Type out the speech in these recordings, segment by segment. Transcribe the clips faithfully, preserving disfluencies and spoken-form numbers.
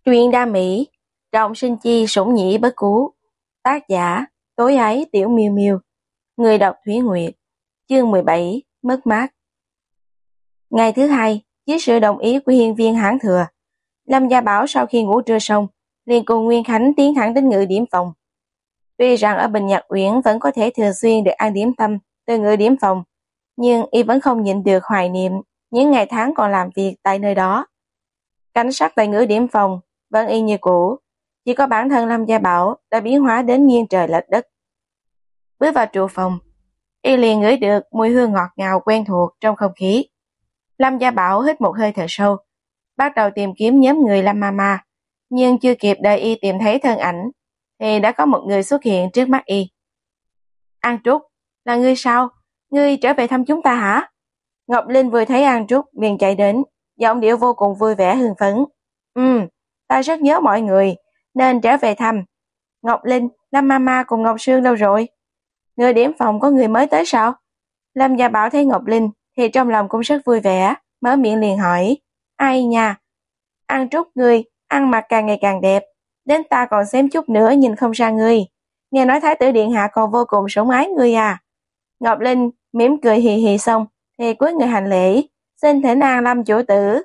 Truyện đam mỹ, trọng sinh chi sủng nhĩ bất cú. Tác giả, tối ấy tiểu miêu miêu. Người đọc Thủy Nguyệt. Chương mười bảy, mất mát. Ngày thứ hai, với sự đồng ý của hiên viên Hán Thừa, Lâm Gia Bảo sau khi ngủ trưa xong, liền cùng Nguyên Khánh tiến thẳng đến Ngự Điểm Phòng. Tuy rằng ở Bình Nhạc Uyển vẫn có thể thường xuyên được ăn điểm tâm từ Ngự Điểm Phòng, nhưng y vẫn không nhịn được hoài niệm những ngày tháng còn làm việc tại nơi đó. Cảnh sát tại Ngự Điểm Phòng vẫn y như cũ, chỉ có bản thân Lâm Gia Bảo đã biến hóa đến nghiêng trời lệch đất. Bước vào trụ phòng, y liền ngửi được mùi hương ngọt ngào quen thuộc trong không khí. Lâm Gia Bảo hít một hơi thật sâu, bắt đầu tìm kiếm nhóm người Lâm Mama, nhưng chưa kịp đợi y tìm thấy thân ảnh, thì đã có một người xuất hiện trước mắt y. An Trúc, là ngươi sao? Ngươi trở về thăm chúng ta hả? Ngọc Linh vừa thấy An Trúc liền chạy đến, giọng điệu vô cùng vui vẻ hưng phấn. Ừm, ta rất nhớ mọi người, nên trở về thăm. Ngọc Linh, Lâm Mama cùng Ngọc Sương đâu rồi? Người điểm phòng có người mới tới sao? Lâm Gia Bảo thấy Ngọc Linh thì trong lòng cũng rất vui vẻ, mở miệng liền hỏi. Ai nha? An Trúc ngươi, ăn mặc càng ngày càng đẹp, đến ta còn xém chút nữa nhìn không ra ngươi. Nghe nói Thái tử Điện Hạ còn vô cùng sủng ái ngươi à? Ngọc Linh mỉm cười hì hì xong, thì cúi người hành lễ, xin thỉnh an Lâm chủ tử.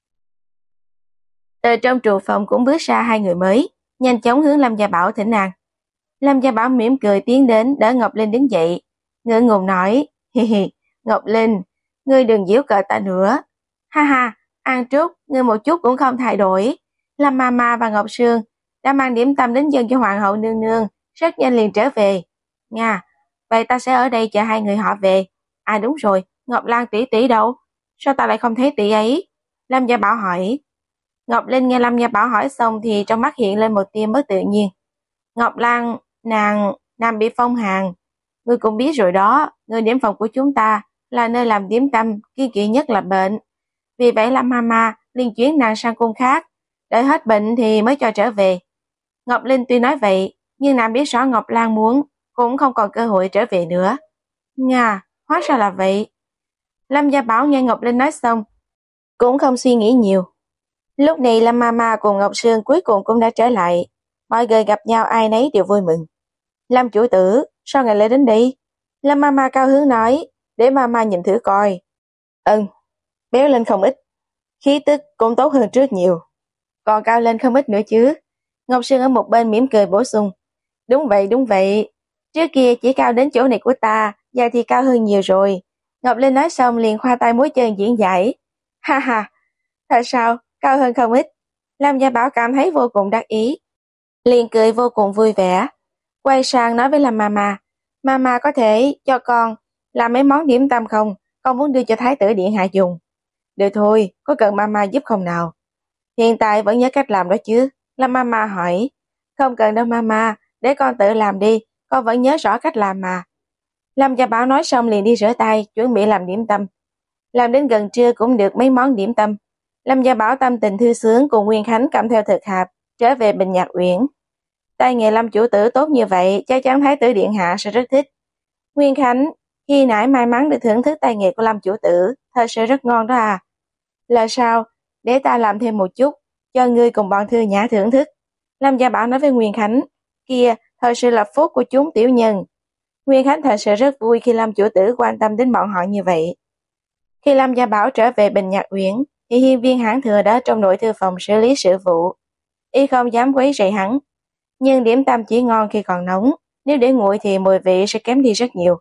Từ trong trụ phòng cũng bước ra hai người mới, nhanh chóng hướng Lâm Gia Bảo thỉnh an. Lâm Gia Bảo mỉm cười tiến đến đỡ Ngọc Linh đứng dậy, ngượng ngùng nói, hi hi, Ngọc Linh, ngươi đừng giễu cợt ta nữa. Ha ha, An Trúc, ngươi một chút cũng không thay đổi. Lâm Mama và Ngọc Sương đã mang điểm tâm đến dâng cho Hoàng hậu nương nương, rất nhanh liền trở về. Nga, vậy ta sẽ ở đây chờ hai người họ về. À đúng rồi, Ngọc Lan tỷ tỷ đâu? Sao ta lại không thấy tỷ ấy? Lâm Gia Bảo hỏi. Ngọc Linh nghe Lâm Gia Bảo hỏi xong thì trong mắt hiện lên một tia bất tự nhiên. Ngọc Lan, nàng, nàng bị phong hàn. Ngươi cũng biết rồi đó, người điểm phòng của chúng ta là nơi làm điểm tâm kiên kỵ nhất là bệnh. Vì vậy Lâm Mama liên chuyến nàng sang cung khác, đợi hết bệnh thì mới cho trở về. Ngọc Linh tuy nói vậy, nhưng nàng biết rõ Ngọc Lan muốn, cũng không còn cơ hội trở về nữa. Nga, hóa ra là vậy. Lâm Gia Bảo nghe Ngọc Linh nói xong, cũng không suy nghĩ nhiều. Lúc này Lâm Mama cùng Ngọc Sương cuối cùng cũng đã trở lại. Mọi người gặp nhau ai nấy đều vui mừng. Lâm chủ tử, sao ngài lại đến đây? Lâm Mama cao hứng nói, để Mama nhìn thử coi. Ừm, béo lên không ít. Khí tức cũng tốt hơn trước nhiều. Còn cao lên không ít nữa chứ. Ngọc Sương ở một bên mỉm cười bổ sung. Đúng vậy, đúng vậy. Trước kia chỉ cao đến chỗ này của ta, giờ thì cao hơn nhiều rồi. Ngọc Linh nói xong liền khoa tay múa chân diễn giải. Ha ha, thật sao? Cao hơn không ít. Lâm Gia Bảo cảm thấy vô cùng đắc ý, liền cười vô cùng vui vẻ, quay sang nói với Lâm Mama, Mama có thể cho con làm mấy món điểm tâm không? Con muốn đưa cho Thái tử Điện Hạ dùng. Được thôi, có cần Mama giúp không nào? Hiện tại vẫn nhớ cách làm đó chứ? Lâm Mama hỏi. Không cần đâu Mama, để con tự làm đi, con vẫn nhớ rõ cách làm mà. Lâm Gia Bảo nói xong liền đi rửa tay, chuẩn bị làm điểm tâm. Làm đến gần trưa cũng được mấy món điểm tâm. Lâm Gia Bảo tâm tình thư sướng cùng Nguyên Khánh cầm theo thực hạp, trở về Bình Nhạc Uyển. Tay nghề Lâm chủ tử tốt như vậy, chắc chắn Thái tử Điện Hạ sẽ rất thích. Nguyên Khánh, khi nãy may mắn được thưởng thức tay nghề của Lâm chủ tử, thật sự rất ngon đó à. Là sao? Để ta làm thêm một chút, cho ngươi cùng bọn Thư Nhã thưởng thức. Lâm Gia Bảo nói với Nguyên Khánh, kia, thật sự là phúc của chúng tiểu nhân. Nguyên Khánh thật sự rất vui khi Lâm chủ tử quan tâm đến bọn họ như vậy. Khi Lâm Gia Bảo trở về Bình Nhạc Uyển, thì hiên viên Hán Thừa đã trong nội thư phòng xử lý sự vụ. Y không dám quấy rầy hắn, nhưng điểm tâm chỉ ngon khi còn nóng, nếu để nguội thì mùi vị sẽ kém đi rất nhiều.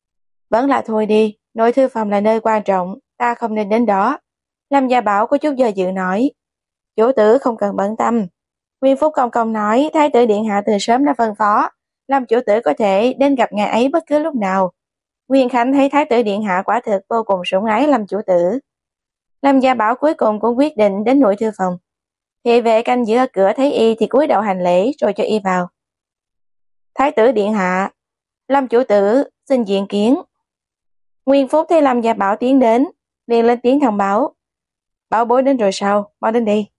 Vẫn là thôi đi, nội thư phòng là nơi quan trọng, ta không nên đến đó. Lâm Gia Bảo có chút do dự nói. Chủ tử không cần bận tâm. Nguyên Phúc Công Công nói Thái tử Điện Hạ từ sớm đã phân phó, Lâm chủ tử có thể đến gặp ngài ấy bất cứ lúc nào. Nguyên Khánh thấy Thái tử Điện Hạ quả thực vô cùng sủng ái Lâm chủ tử. Lâm Gia Bảo cuối cùng cũng quyết định đến nội thư phòng. Thị vệ canh giữ ở cửa thấy y thì cúi đầu hành lễ rồi cho y vào. Thái tử Điện Hạ, Lâm chủ tử xin diện kiến. Nguyên Phúc thấy Lâm Gia Bảo tiến đến, liền lên tiếng thông báo. Bảo bối đến rồi sao, mau đến đi.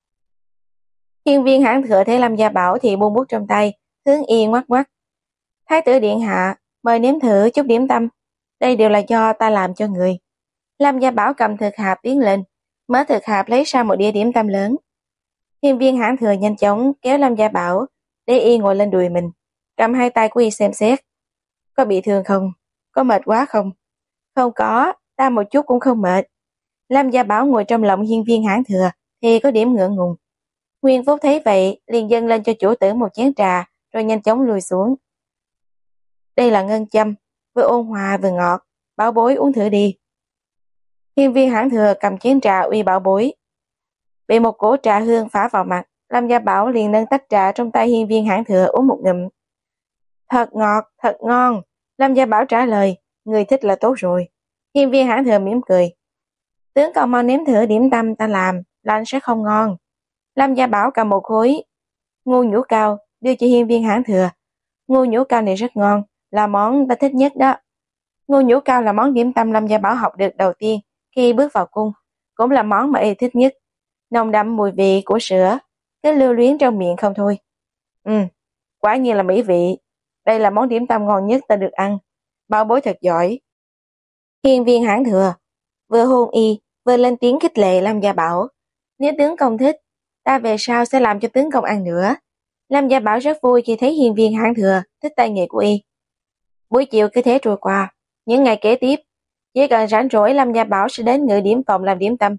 Hiên viên Hán Thừa thấy Lâm Gia Bảo thì buông bút trong tay, hướng y ngoắc ngoắc. Thái tử Điện Hạ, mời nếm thử chút điểm tâm, đây đều là do ta làm cho người. Lâm Gia Bảo cầm thực hạp tiến lên, mở thực hạp lấy ra một đĩa điểm tâm lớn. Hiên viên hãn thừa nhanh chóng kéo Lâm Gia Bảo để y ngồi lên đùi mình, cầm hai tay của y xem xét. Có bị thương không? Có mệt quá không? Không có, ta một chút cũng không mệt. Lâm Gia Bảo ngồi trong lòng hiên viên hãn thừa thì có điểm ngượng ngùng. Nguyên Phúc thấy vậy liền dâng lên cho chủ tử một chén trà rồi nhanh chóng lùi xuống. Đây là ngân châm, vừa ôn hòa vừa ngọt, bảo bối uống thử đi. Hiên viên hãn thừa cầm chén trà uy bảo bối. Bị một cỗ trà hương phả vào mặt, Lâm Gia Bảo liền nâng tách trà trong tay hiên viên hãn thừa uống một ngụm. Thật ngọt, thật ngon. Lâm Gia Bảo trả lời, người thích là tốt rồi. Hiên viên hãn thừa mỉm cười. Tướng còn mau nếm thử điểm tâm ta làm, là anh sẽ không ngon. Lâm Gia Bảo cầm một khối ngô nhũ cao đưa cho hiên viên hãn thừa. Ngô nhũ cao này rất ngon, là món ta thích nhất đó. Ngô nhũ cao là món điểm tâm Lâm Gia Bảo học được đầu tiên khi bước vào cung, cũng là món mà y thích nhất. Nồng đậm mùi vị của sữa, cứ lưu luyến trong miệng không thôi. Ừ, quả nhiên là mỹ vị. Đây là món điểm tâm ngon nhất ta được ăn. Bảo bối thật giỏi. Hiên viên hãn thừa vừa hôn y vừa lên tiếng khích lệ Lâm Gia Bảo. Nếu tướng công thích, ta về sau sẽ làm cho tướng công ăn nữa. Lâm Gia Bảo rất vui khi thấy hiên viên hãn thừa thích tay nghề của y. Buổi chiều cứ thế trôi qua. Những ngày kế tiếp, chỉ cần rảnh rỗi Lâm Gia Bảo sẽ đến ngự điểm phòng làm điểm tâm.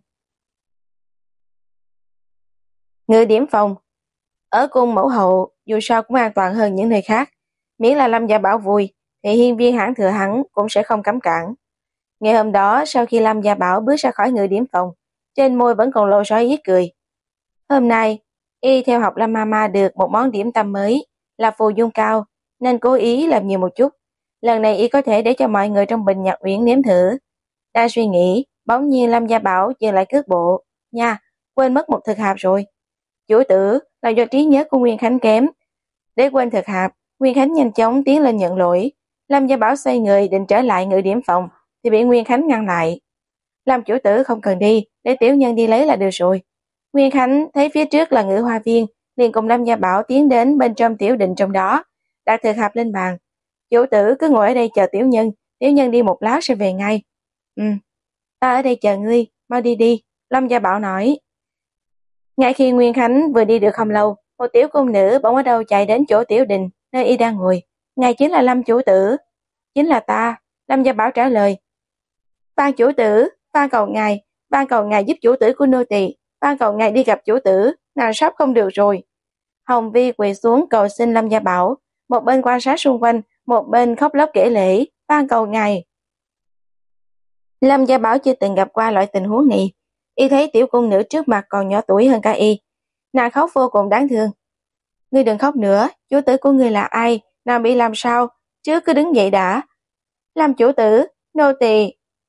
Ngự điểm phòng ở cung mẫu hậu dù sao cũng an toàn hơn những nơi khác. Miễn là Lâm Gia Bảo vui thì hiên viên hãn thừa hắn cũng sẽ không cấm cản. Ngày hôm đó sau khi Lâm Gia Bảo bước ra khỏi ngự điểm phòng, trên môi vẫn còn lộ rõ ý cười. Hôm nay y theo học Lâm Mama được một món điểm tâm mới là phù dung cao, nên cố ý làm nhiều một chút. Lần này y có thể để cho mọi người trong Bình Nhạc Uyển nếm thử. Đang suy nghĩ, bỗng nhiên Lâm Gia Bảo dừng lại cước bộ. Nha, quên mất một thực hạp rồi. Chủ tử là do trí nhớ của Nguyên Khánh kém. Để quên thực hạp, Nguyên Khánh nhanh chóng tiến lên nhận lỗi. Lâm Gia Bảo xoay người định trở lại ngự điểm phòng thì bị Nguyên Khánh ngăn lại. Lâm chủ tử không cần đi, để tiểu nhân đi lấy là được rồi. Nguyên Khánh thấy phía trước là ngự hoa viên, liền cùng Lâm Gia Bảo tiến đến bên trong tiểu định trong đó, đặt thực hạp lên bàn. Chủ tử cứ ngồi ở đây chờ tiểu nhân, tiểu nhân đi một lát sẽ về ngay. Ừ, ta ở đây chờ ngươi, mau đi đi, Lâm Gia Bảo nói. Ngay khi Nguyên Khánh vừa đi được không lâu, một tiểu cung nữ bỗng ở đâu chạy đến chỗ tiểu đình, nơi y đang ngồi. Ngài chính là Lâm chủ tử. Chính là ta, Lâm Gia Bảo trả lời. Ban chủ tử, van cầu ngài, van cầu ngài giúp chủ tử của nô tỳ, van cầu ngài đi gặp chủ tử, nàng sắp không được rồi. Hồng Vi quỳ xuống cầu xin Lâm Gia Bảo, một bên quan sát xung quanh, một bên khóc lóc kể lể, van cầu ngài. Lâm Gia Bảo chưa từng gặp qua loại tình huống này, y thấy tiểu cung nữ trước mặt còn nhỏ tuổi hơn cả y, nàng khóc vô cùng đáng thương. Ngươi đừng khóc nữa, chủ tử của ngươi là ai, nàng bị làm sao, chứ cứ đứng dậy đã. Lâm chủ tử, nô tỳ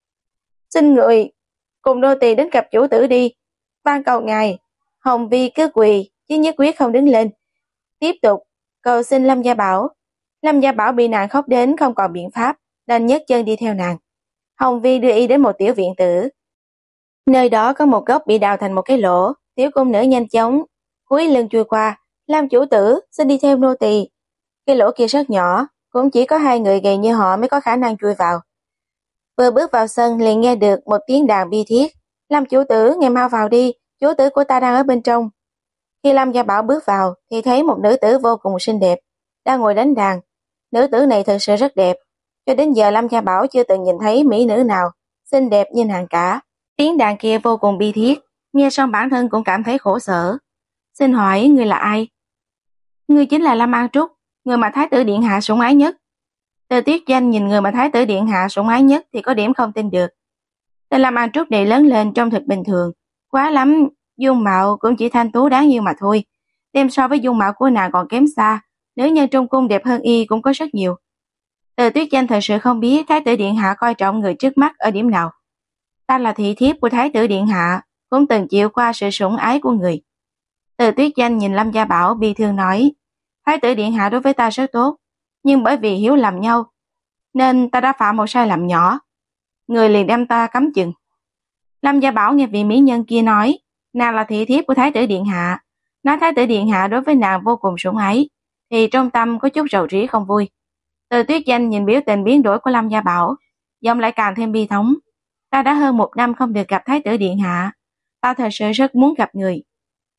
xin người cùng nô tỳ đến gặp chủ tử đi, van cầu ngài. Hồng Vi cứ quỳ chứ nhất quyết không đứng lên, tiếp tục cầu xin Lâm Gia Bảo. Lâm Gia Bảo bị nàng khóc đến không còn biện pháp, đành nhấc chân đi theo nàng. Hồng Vi đưa y đến một tiểu viện tử, nơi đó có một góc bị đào thành một cái lỗ. Tiểu cung nữ nhanh chóng cúi lưng chui qua. Lâm chủ tử xin đi theo nô tỳ. Cái lỗ kia rất nhỏ, cũng chỉ có hai người gầy như họ mới có khả năng chui vào. Vừa bước vào sân liền nghe được một tiếng đàn bi thiết. Lâm chủ tử, ngài mau vào đi, chủ tử của ta đang ở bên trong. Khi Lâm Gia Bảo bước vào thì thấy một nữ tử vô cùng xinh đẹp đang ngồi đánh đàn. Nữ tử này thật sự rất đẹp, cho đến giờ Lâm Gia Bảo chưa từng nhìn thấy mỹ nữ nào xinh đẹp như nàng cả. Tiếng đàn kia vô cùng bi thiết, nghe xong bản thân cũng cảm thấy khổ sở. Xin hỏi ngươi là ai? Ngươi chính là Lâm An Trúc, người mà Thái tử điện hạ sủng ái nhất. Từ Tuyết Danh nhìn người mà Thái tử điện hạ sủng ái nhất thì có điểm không tin được. Tên Lâm An Trúc này lớn lên trông thật bình thường, quá lắm, dung mạo cũng chỉ thanh tú đáng yêu mà thôi. Đem so với dung mạo của nàng còn kém xa, nữ nhân trong cung đẹp hơn y cũng có rất nhiều. Từ Tuyết Danh thật sự không biết Thái tử điện hạ coi trọng người trước mắt ở điểm nào. Ta là thị thiếp của Thái tử điện hạ, cũng từng chịu qua sự sủng ái của người. Từ Tuyết Danh nhìn Lâm Gia Bảo bi thương nói, Thái tử điện hạ đối với ta rất tốt, nhưng bởi vì hiểu lầm nhau, nên ta đã phạm một sai lầm nhỏ. Người liền đem ta cấm chừng. Lâm Gia Bảo nghe vị mỹ nhân kia nói, nàng là thị thiếp của Thái tử điện hạ, nói Thái tử điện hạ đối với nàng vô cùng sủng ái, thì trong tâm có chút rầu rĩ không vui. Từ Tuyết Danh nhìn biểu tình biến đổi của Lâm Gia Bảo, giọng lại càng thêm bi thống. Ta đã hơn một năm không được gặp Thái tử điện hạ, ta thật sự rất muốn gặp người.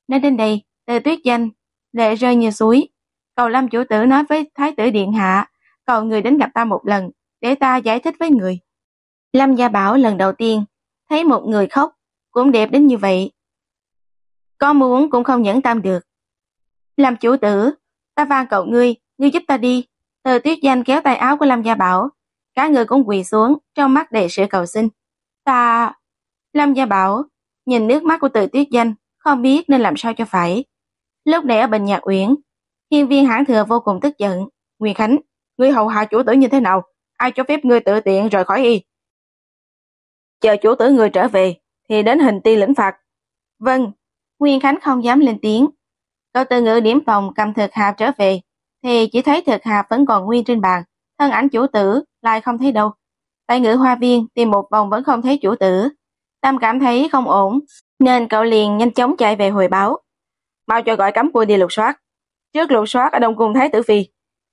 Nói đến đây, Từ Tuyết Danh lệ rơi như suối. Cầu Lâm chủ tử nói với Thái tử điện hạ, cầu người đến gặp ta một lần, để ta giải thích với người. Lâm Gia Bảo lần đầu tiên thấy một người khóc cũng đẹp đến như vậy. Có muốn cũng không nhẫn tâm được. Lâm chủ tử, ta van cầu ngươi, ngươi giúp ta đi. Từ Tuyết Danh kéo tay áo của Lâm Gia Bảo, cả người cũng quỳ xuống, trong mắt đầy sự cầu xin. Ta... Lâm Gia Bảo nhìn nước mắt của Từ Tuyết Danh, không biết nên làm sao cho phải. Lúc này ở Bình Nhạc Uyển, Hiên Viên Hãn Thừa vô cùng tức giận. Nguyên Khánh, ngươi hầu hạ chủ tử như thế nào? Ai cho phép ngươi tự tiện rời khỏi y? Chờ chủ tử ngươi trở về, thì đến hình ti lĩnh phạt. Vâng, Nguyên Khánh không dám lên tiếng. Cậu từ ngự điểm phòng cầm thực hạp trở về, thì chỉ thấy thực hạp vẫn còn nguyên trên bàn, thân ảnh chủ tử lại không thấy đâu. Tại ngự hoa viên tìm một vòng vẫn không thấy chủ tử. Tâm cảm thấy không ổn, nên cậu liền nhanh chóng chạy về hồi báo. Mau cho gọi cấm quân đi lục soát. Trước lục soát ở Đông Cung Thái tử Phi.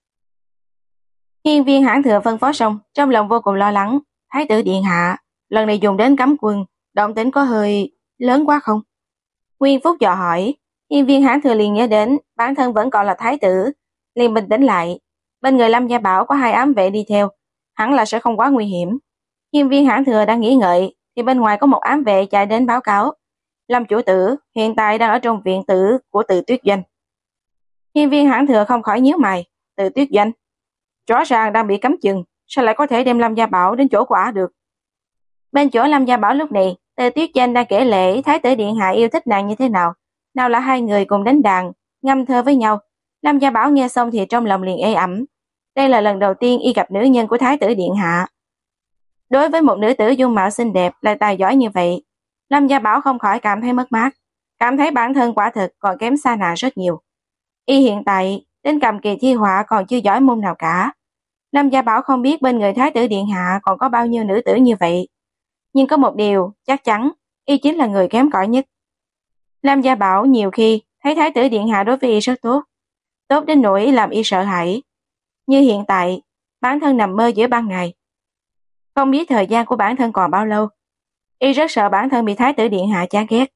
Hiên Viên Hãn Thừa phân phó xong, trong lòng vô cùng lo lắng. Thái tử điện hạ, lần này dùng đến cấm quân, động tĩnh có hơi lớn quá không? Nguyên Phúc dò hỏi. Hiên Viên Hãn Thừa liền nhớ đến bản thân vẫn còn là thái tử, liền bình tĩnh lại. Bên người Lâm Gia Bảo có hai ám vệ đi theo, hẳn là sẽ không quá nguy hiểm. Hiên Viên Hãn Thừa đang nghĩ ngợi, thì bên ngoài có một ám vệ chạy đến báo cáo. Lâm chủ tử hiện tại đang ở trong viện tử của Từ Tuyết Doanh. Hiên Viên Hãn Thừa không khỏi nhíu mày. Từ Tuyết Doanh rõ ràng đang bị cấm chừng, sao lại có thể đem Lâm Gia Bảo đến chỗ của ả được? Bên chỗ Lâm Gia Bảo lúc này, Từ Tuyết Doanh đang kể lễ Thái tử điện hạ yêu thích nàng như thế nào. Nào là hai người cùng đánh đàn, ngâm thơ với nhau. Lâm Gia Bảo nghe xong thì trong lòng liền ê ẩm. Đây là lần đầu tiên y gặp nữ nhân của Thái tử điện hạ. Đối với một nữ tử dung mạo xinh đẹp lại tài giỏi như vậy, Lâm Gia Bảo không khỏi cảm thấy mất mát, cảm thấy bản thân quả thực còn kém xa nàng rất nhiều. Y hiện tại đến cầm kỳ thi họa còn chưa giỏi môn nào cả. Lâm Gia Bảo không biết bên người Thái tử điện hạ còn có bao nhiêu nữ tử như vậy, nhưng có một điều chắc chắn, y chính là người kém cỏi nhất. Lâm Gia Bảo nhiều khi thấy Thái tử điện hạ đối với y rất tốt, tốt đến nỗi làm y sợ hãi. Như hiện tại, bản thân nằm mơ giữa ban ngày, không biết thời gian của bản thân còn bao lâu. Y rất sợ bản thân bị Thái tử điện hạ chán ghét.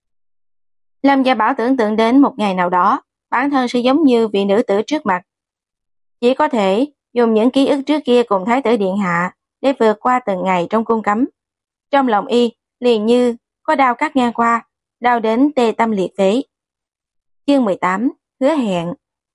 Lâm Gia Bảo tưởng tượng đến một ngày nào đó, bản thân sẽ giống như vị nữ tử trước mặt. Chỉ có thể dùng những ký ức trước kia cùng Thái tử điện hạ để vượt qua từng ngày trong cung cấm. Trong lòng y liền như có đao cắt ngang qua, đau đến tê tâm liệt phế. Chương mười tám, hứa hẹn.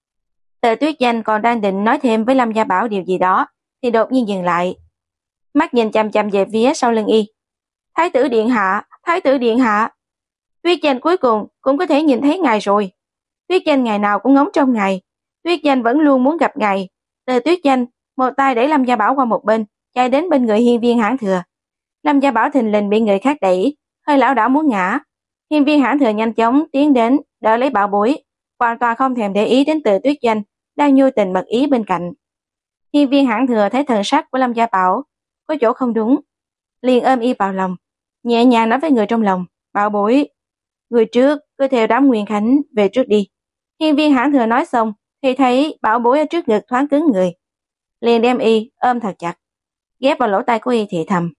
Từ Tuyết Danh còn đang định nói thêm với Lâm Gia Bảo điều gì đó, thì đột nhiên dừng lại. Mắt nhìn chằm chằm về phía sau lưng y. Thái tử điện hạ, Thái tử điện hạ. Tuyết Danh cuối cùng cũng có thể nhìn thấy ngài rồi. Tuyết Danh ngày nào cũng ngóng trong ngài. Tuyết Danh vẫn luôn muốn gặp ngài. Từ Tuyết Danh một tay đẩy Lâm Gia Bảo qua một bên, chạy đến bên người Hiên Viên Hãn Thừa. Lâm Gia Bảo thình lình bị người khác đẩy, hơi lảo đảo muốn ngã. Hiên Viên Hãn Thừa nhanh chóng tiến đến đỡ lấy bảo bối, hoàn toàn không thèm để ý đến Từ Tuyết Danh đang nhu tình mật ý bên cạnh. Hiên Viên Hãn Thừa thấy thần sắc của Lâm Gia Bảo có chỗ không đúng, liền ôm y vào lòng, nhẹ nhàng nói với người trong lòng. Bảo bối, người trước cứ theo đám Nguyên Khánh về trước đi. Hiên Viên Hãn Thừa nói xong thì thấy bảo bối ở trước ngực thoáng cứng người, liền đem y ôm thật chặt, ghép vào lỗ tai của y thì thầm.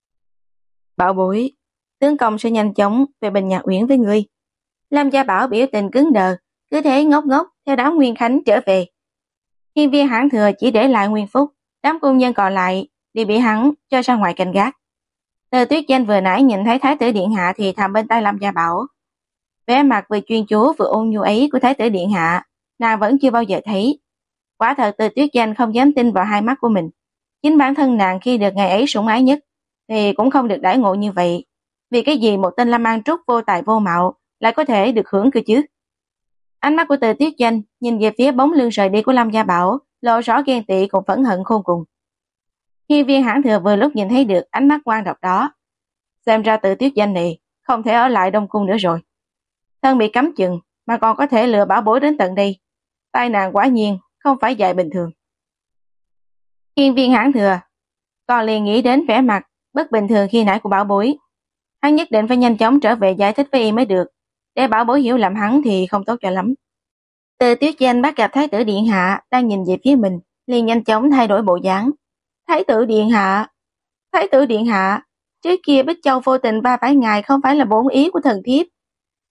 Bảo bối, tướng công sẽ nhanh chóng về Bình Nhạc Uyển với ngươi. Lâm Gia Bảo biểu tình cứng đờ, cứ thế ngốc ngốc theo đám Nguyên Khánh trở về. Hiên Viên Hãn Thừa chỉ để lại Nguyên Phúc, đám cung nhân còn lại thì bị hắn cho ra ngoài canh gác. Từ Tuyết Danh vừa nãy nhìn thấy Thái tử điện hạ thì thầm bên tai Lâm Gia Bảo. Vẻ mặt vừa chuyên chú vừa ôn nhu ấy của Thái tử điện hạ, nàng vẫn chưa bao giờ thấy. Quả thật Từ Tuyết Danh không dám tin vào hai mắt của mình. Chính bản thân nàng khi được ngày ấy sủng ái nhất thì cũng không được đãi ngộ như vậy. Vì cái gì một tên Lâm An Trúc vô tài vô mạo lại có thể được hưởng cơ chứ? Ánh mắt của Từ Tuyết Danh nhìn về phía bóng lưng rời đi của Lâm Gia Bảo, lộ rõ ghen tị cùng phẫn hận khôn cùng. Hiên Viên Hãn Thừa vừa lúc nhìn thấy được ánh mắt ngoan độc đó, xem ra Từ Tuyết Danh này không thể ở lại Đông Cung nữa rồi. Thân bị cấm chừng mà còn có thể lừa bảo bối đến tận đây, tai nàng quả nhiên không phải dạy bình thường. Hiên Viên Hãn Thừa còn liền nghĩ đến vẻ mặt bất bình thường khi nãy của bảo bối. Hắn nhất định phải nhanh chóng trở về giải thích với y mới được, để bảo bối hiểu lầm hắn thì không tốt cho lắm. Từ Tuyết Danh bắt gặp Thái tử điện hạ đang nhìn về phía mình, liền nhanh chóng thay đổi bộ dáng. Thái tử điện hạ, Thái tử điện hạ, trước kia Bích Châu vô tình va phải ngài không phải là bổn ý của thần thiếp.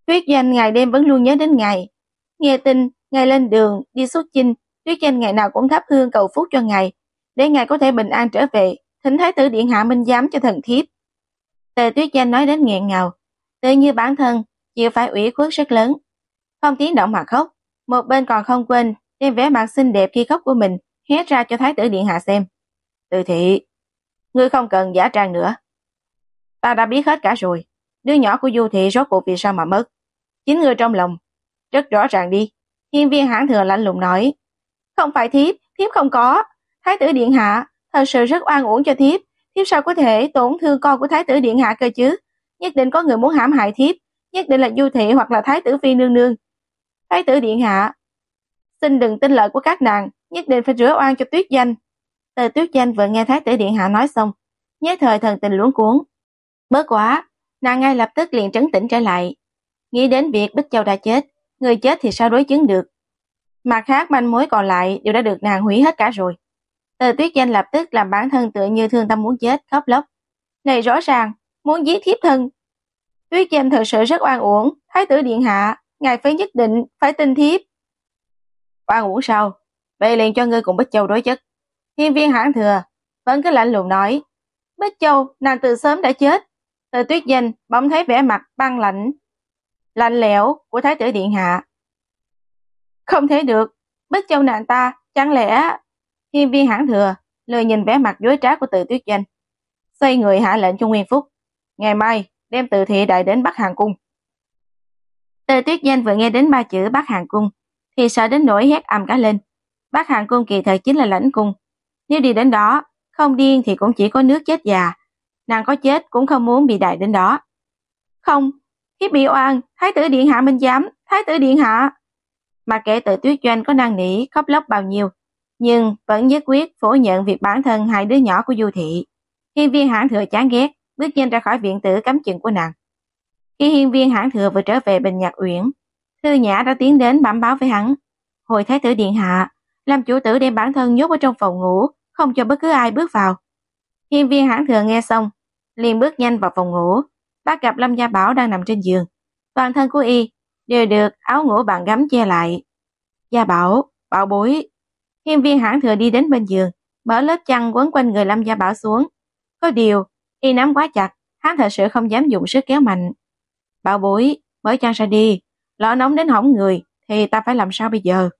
Tuyết Doanh ngày đêm vẫn luôn nhớ đến ngài. Nghe tin, ngài lên đường, đi xuất chinh, Tuyết Doanh ngày nào cũng thắp hương cầu phúc cho ngài, để ngài có thể bình an trở về, thỉnh Thái tử điện hạ minh giám cho thần thiếp. Tề Tuyết Doanh nói đến nghẹn ngào, tự như bản thân chịu phải ủy khuất rất lớn, không tiếng động mà khóc, một bên còn không quên đem vẻ mặt xinh đẹp khi khóc của mình hét ra cho Thái tử điện hạ xem. Từ Thị, ngươi không cần giả trang nữa. Ta đã biết hết cả rồi, đứa nhỏ của Du Thị rốt cuộc vì sao mà mất. Chính ngươi trong lòng rất rõ ràng đi. Hiên Viên Hãn Thừa lạnh lùng nói. Không phải thiếp, thiếp không có. Thái tử điện hạ thật sự rất oan uổng cho thiếp. Thiếp sao có thể tổn thương con của Thái tử điện hạ cơ chứ? Nhất định có người muốn hãm hại thiếp, nhất định là Du Thị hoặc là Thái tử phi nương nương. Thái tử điện hạ, xin đừng tin lời của các nàng, nhất định phải rửa oan cho Tuyết Doanh. Tề Tuyết Doanh vừa nghe Thái tử điện hạ nói xong, nhất thời thần tình luống cuống. Bớt quá, nàng ngay lập tức liền trấn tĩnh trở lại, nghĩ đến việc Bích Châu đã chết, người chết thì sao đối chứng được. Mặt khác manh mối còn lại đều đã được nàng hủy hết cả rồi. Tề Tuyết Doanh lập tức làm bản thân tựa như thương tâm muốn chết, khóc lóc. Này rõ ràng muốn giết thiếp thân. Tuyết Doanh thật sự rất oan uổng, Thái tử điện hạ, ngài phải nhất định phải tin thiếp. Oan uổng sao? Vậy liền cho ngươi cùng Bích Châu đối chất. Hiên Viên Hãn Thừa vẫn cứ lạnh lùng nói. Bích Châu nàng từ sớm đã chết. Tề Tuyết Doanh bỗng thấy vẻ mặt băng lạnh, lạnh lẽo của Thái tử điện hạ. Không thể được, Bích Châu nàng ta chẳng lẽ... Hiên Viên Hãn Thừa lười nhìn vẻ mặt dối trá của Tề Tuyết Doanh, xoay người hạ lệnh cho Nguyên Phúc, ngày mai đem Từ Thị đại đến Bắc Hàn Cung. Tề Tuyết Doanh vừa nghe đến ba chữ Bắc Hàn Cung thì sợ đến nỗi hét ầm cả lên. Bắc Hàn Cung kỳ thật chính là lãnh cung, nếu đi đến đó không điên thì cũng chỉ có nước chết già, nàng có chết cũng không muốn bị đại đến đó. Không, thiếp bị oan, Thái tử điện hạ minh giám, Thái tử điện hạ. Mà kể Tề Tuyết Doanh có năn nỉ khóc lóc bao nhiêu, nhưng vẫn nhất quyết phủ nhận việc bản thân hai đứa nhỏ của Du Thị. Hiên Viên Hãn Thừa chán ghét, bước nhanh ra khỏi viện tử cấm chừng của nàng. Khi Hiên Viên Hãn Thừa vừa trở về Bình Nhạc Uyển, Thư Nhã đã tiến đến bẩm báo với hắn. Hồi Thái tử điện hạ, làm chủ tử đem bản thân nhốt ở trong phòng ngủ, không cho bất cứ ai bước vào. Hiên Viên Hãn Thừa nghe xong, liền bước nhanh vào phòng ngủ, bắt gặp Lâm Gia Bảo đang nằm trên giường. Toàn thân của y đều được áo ngủ bằng gấm che lại. Gia Bảo, bảo bối. Hiên Viên Hãn Thừa đi đến bên giường, mở lớp chăn quấn quanh người Lâm Gia Bảo xuống. Có điều, y nắm quá chặt, hắn thật sự không dám dùng sức kéo mạnh. Bảo bối, mở chăn ra đi, lỡ nóng đến hỏng người, thì ta phải làm sao bây giờ?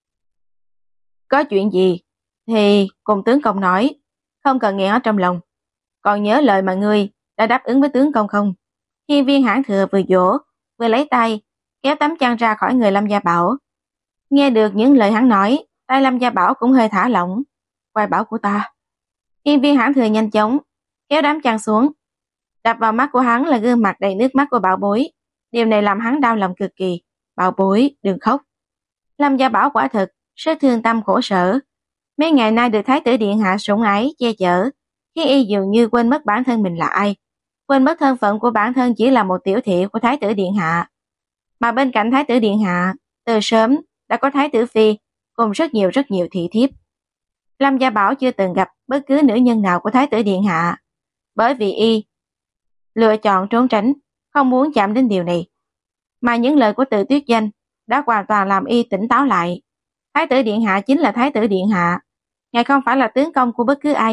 Có chuyện gì, thì cùng tướng công nói, không cần nghe ở trong lòng. Còn nhớ lời mà ngươi đã đáp ứng với tướng công không? Hiên Viên Hãn Thừa vừa dỗ, vừa lấy tay, kéo tấm chăn ra khỏi người Lâm Gia Bảo. Nghe được những lời hắn nói, tay Lâm Gia Bảo cũng hơi thả lỏng. Quay bảo của ta. Hiên Viên Hãn Thừa nhanh chóng kéo đám chăn xuống. Đập vào mắt của hắn là gương mặt đầy nước mắt của bảo bối. Điều này làm hắn đau lòng cực kỳ. Bảo bối, đừng khóc. Lâm Gia Bảo quả thực rất thương tâm khổ sở. Mấy ngày nay được Thái tử điện hạ sủng ái che chở, khiến y dường như quên mất bản thân mình là ai, quên mất thân phận của bản thân chỉ là một tiểu thị của Thái tử điện hạ. Mà bên cạnh Thái tử điện hạ, từ sớm đã có Thái tử phi cùng rất nhiều rất nhiều thị thiếp. Lâm Gia Bảo chưa từng gặp bất cứ nữ nhân nào của Thái tử điện hạ, bởi vì y lựa chọn trốn tránh, không muốn chạm đến điều này. Mà những lời của Từ Tuyết Doanh đã hoàn toàn làm y tỉnh táo lại. Thái tử điện hạ chính là Thái tử điện hạ, ngài không phải là tướng công của bất cứ ai.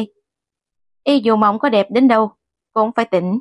Y dù mộng có đẹp đến đâu cũng phải tỉnh.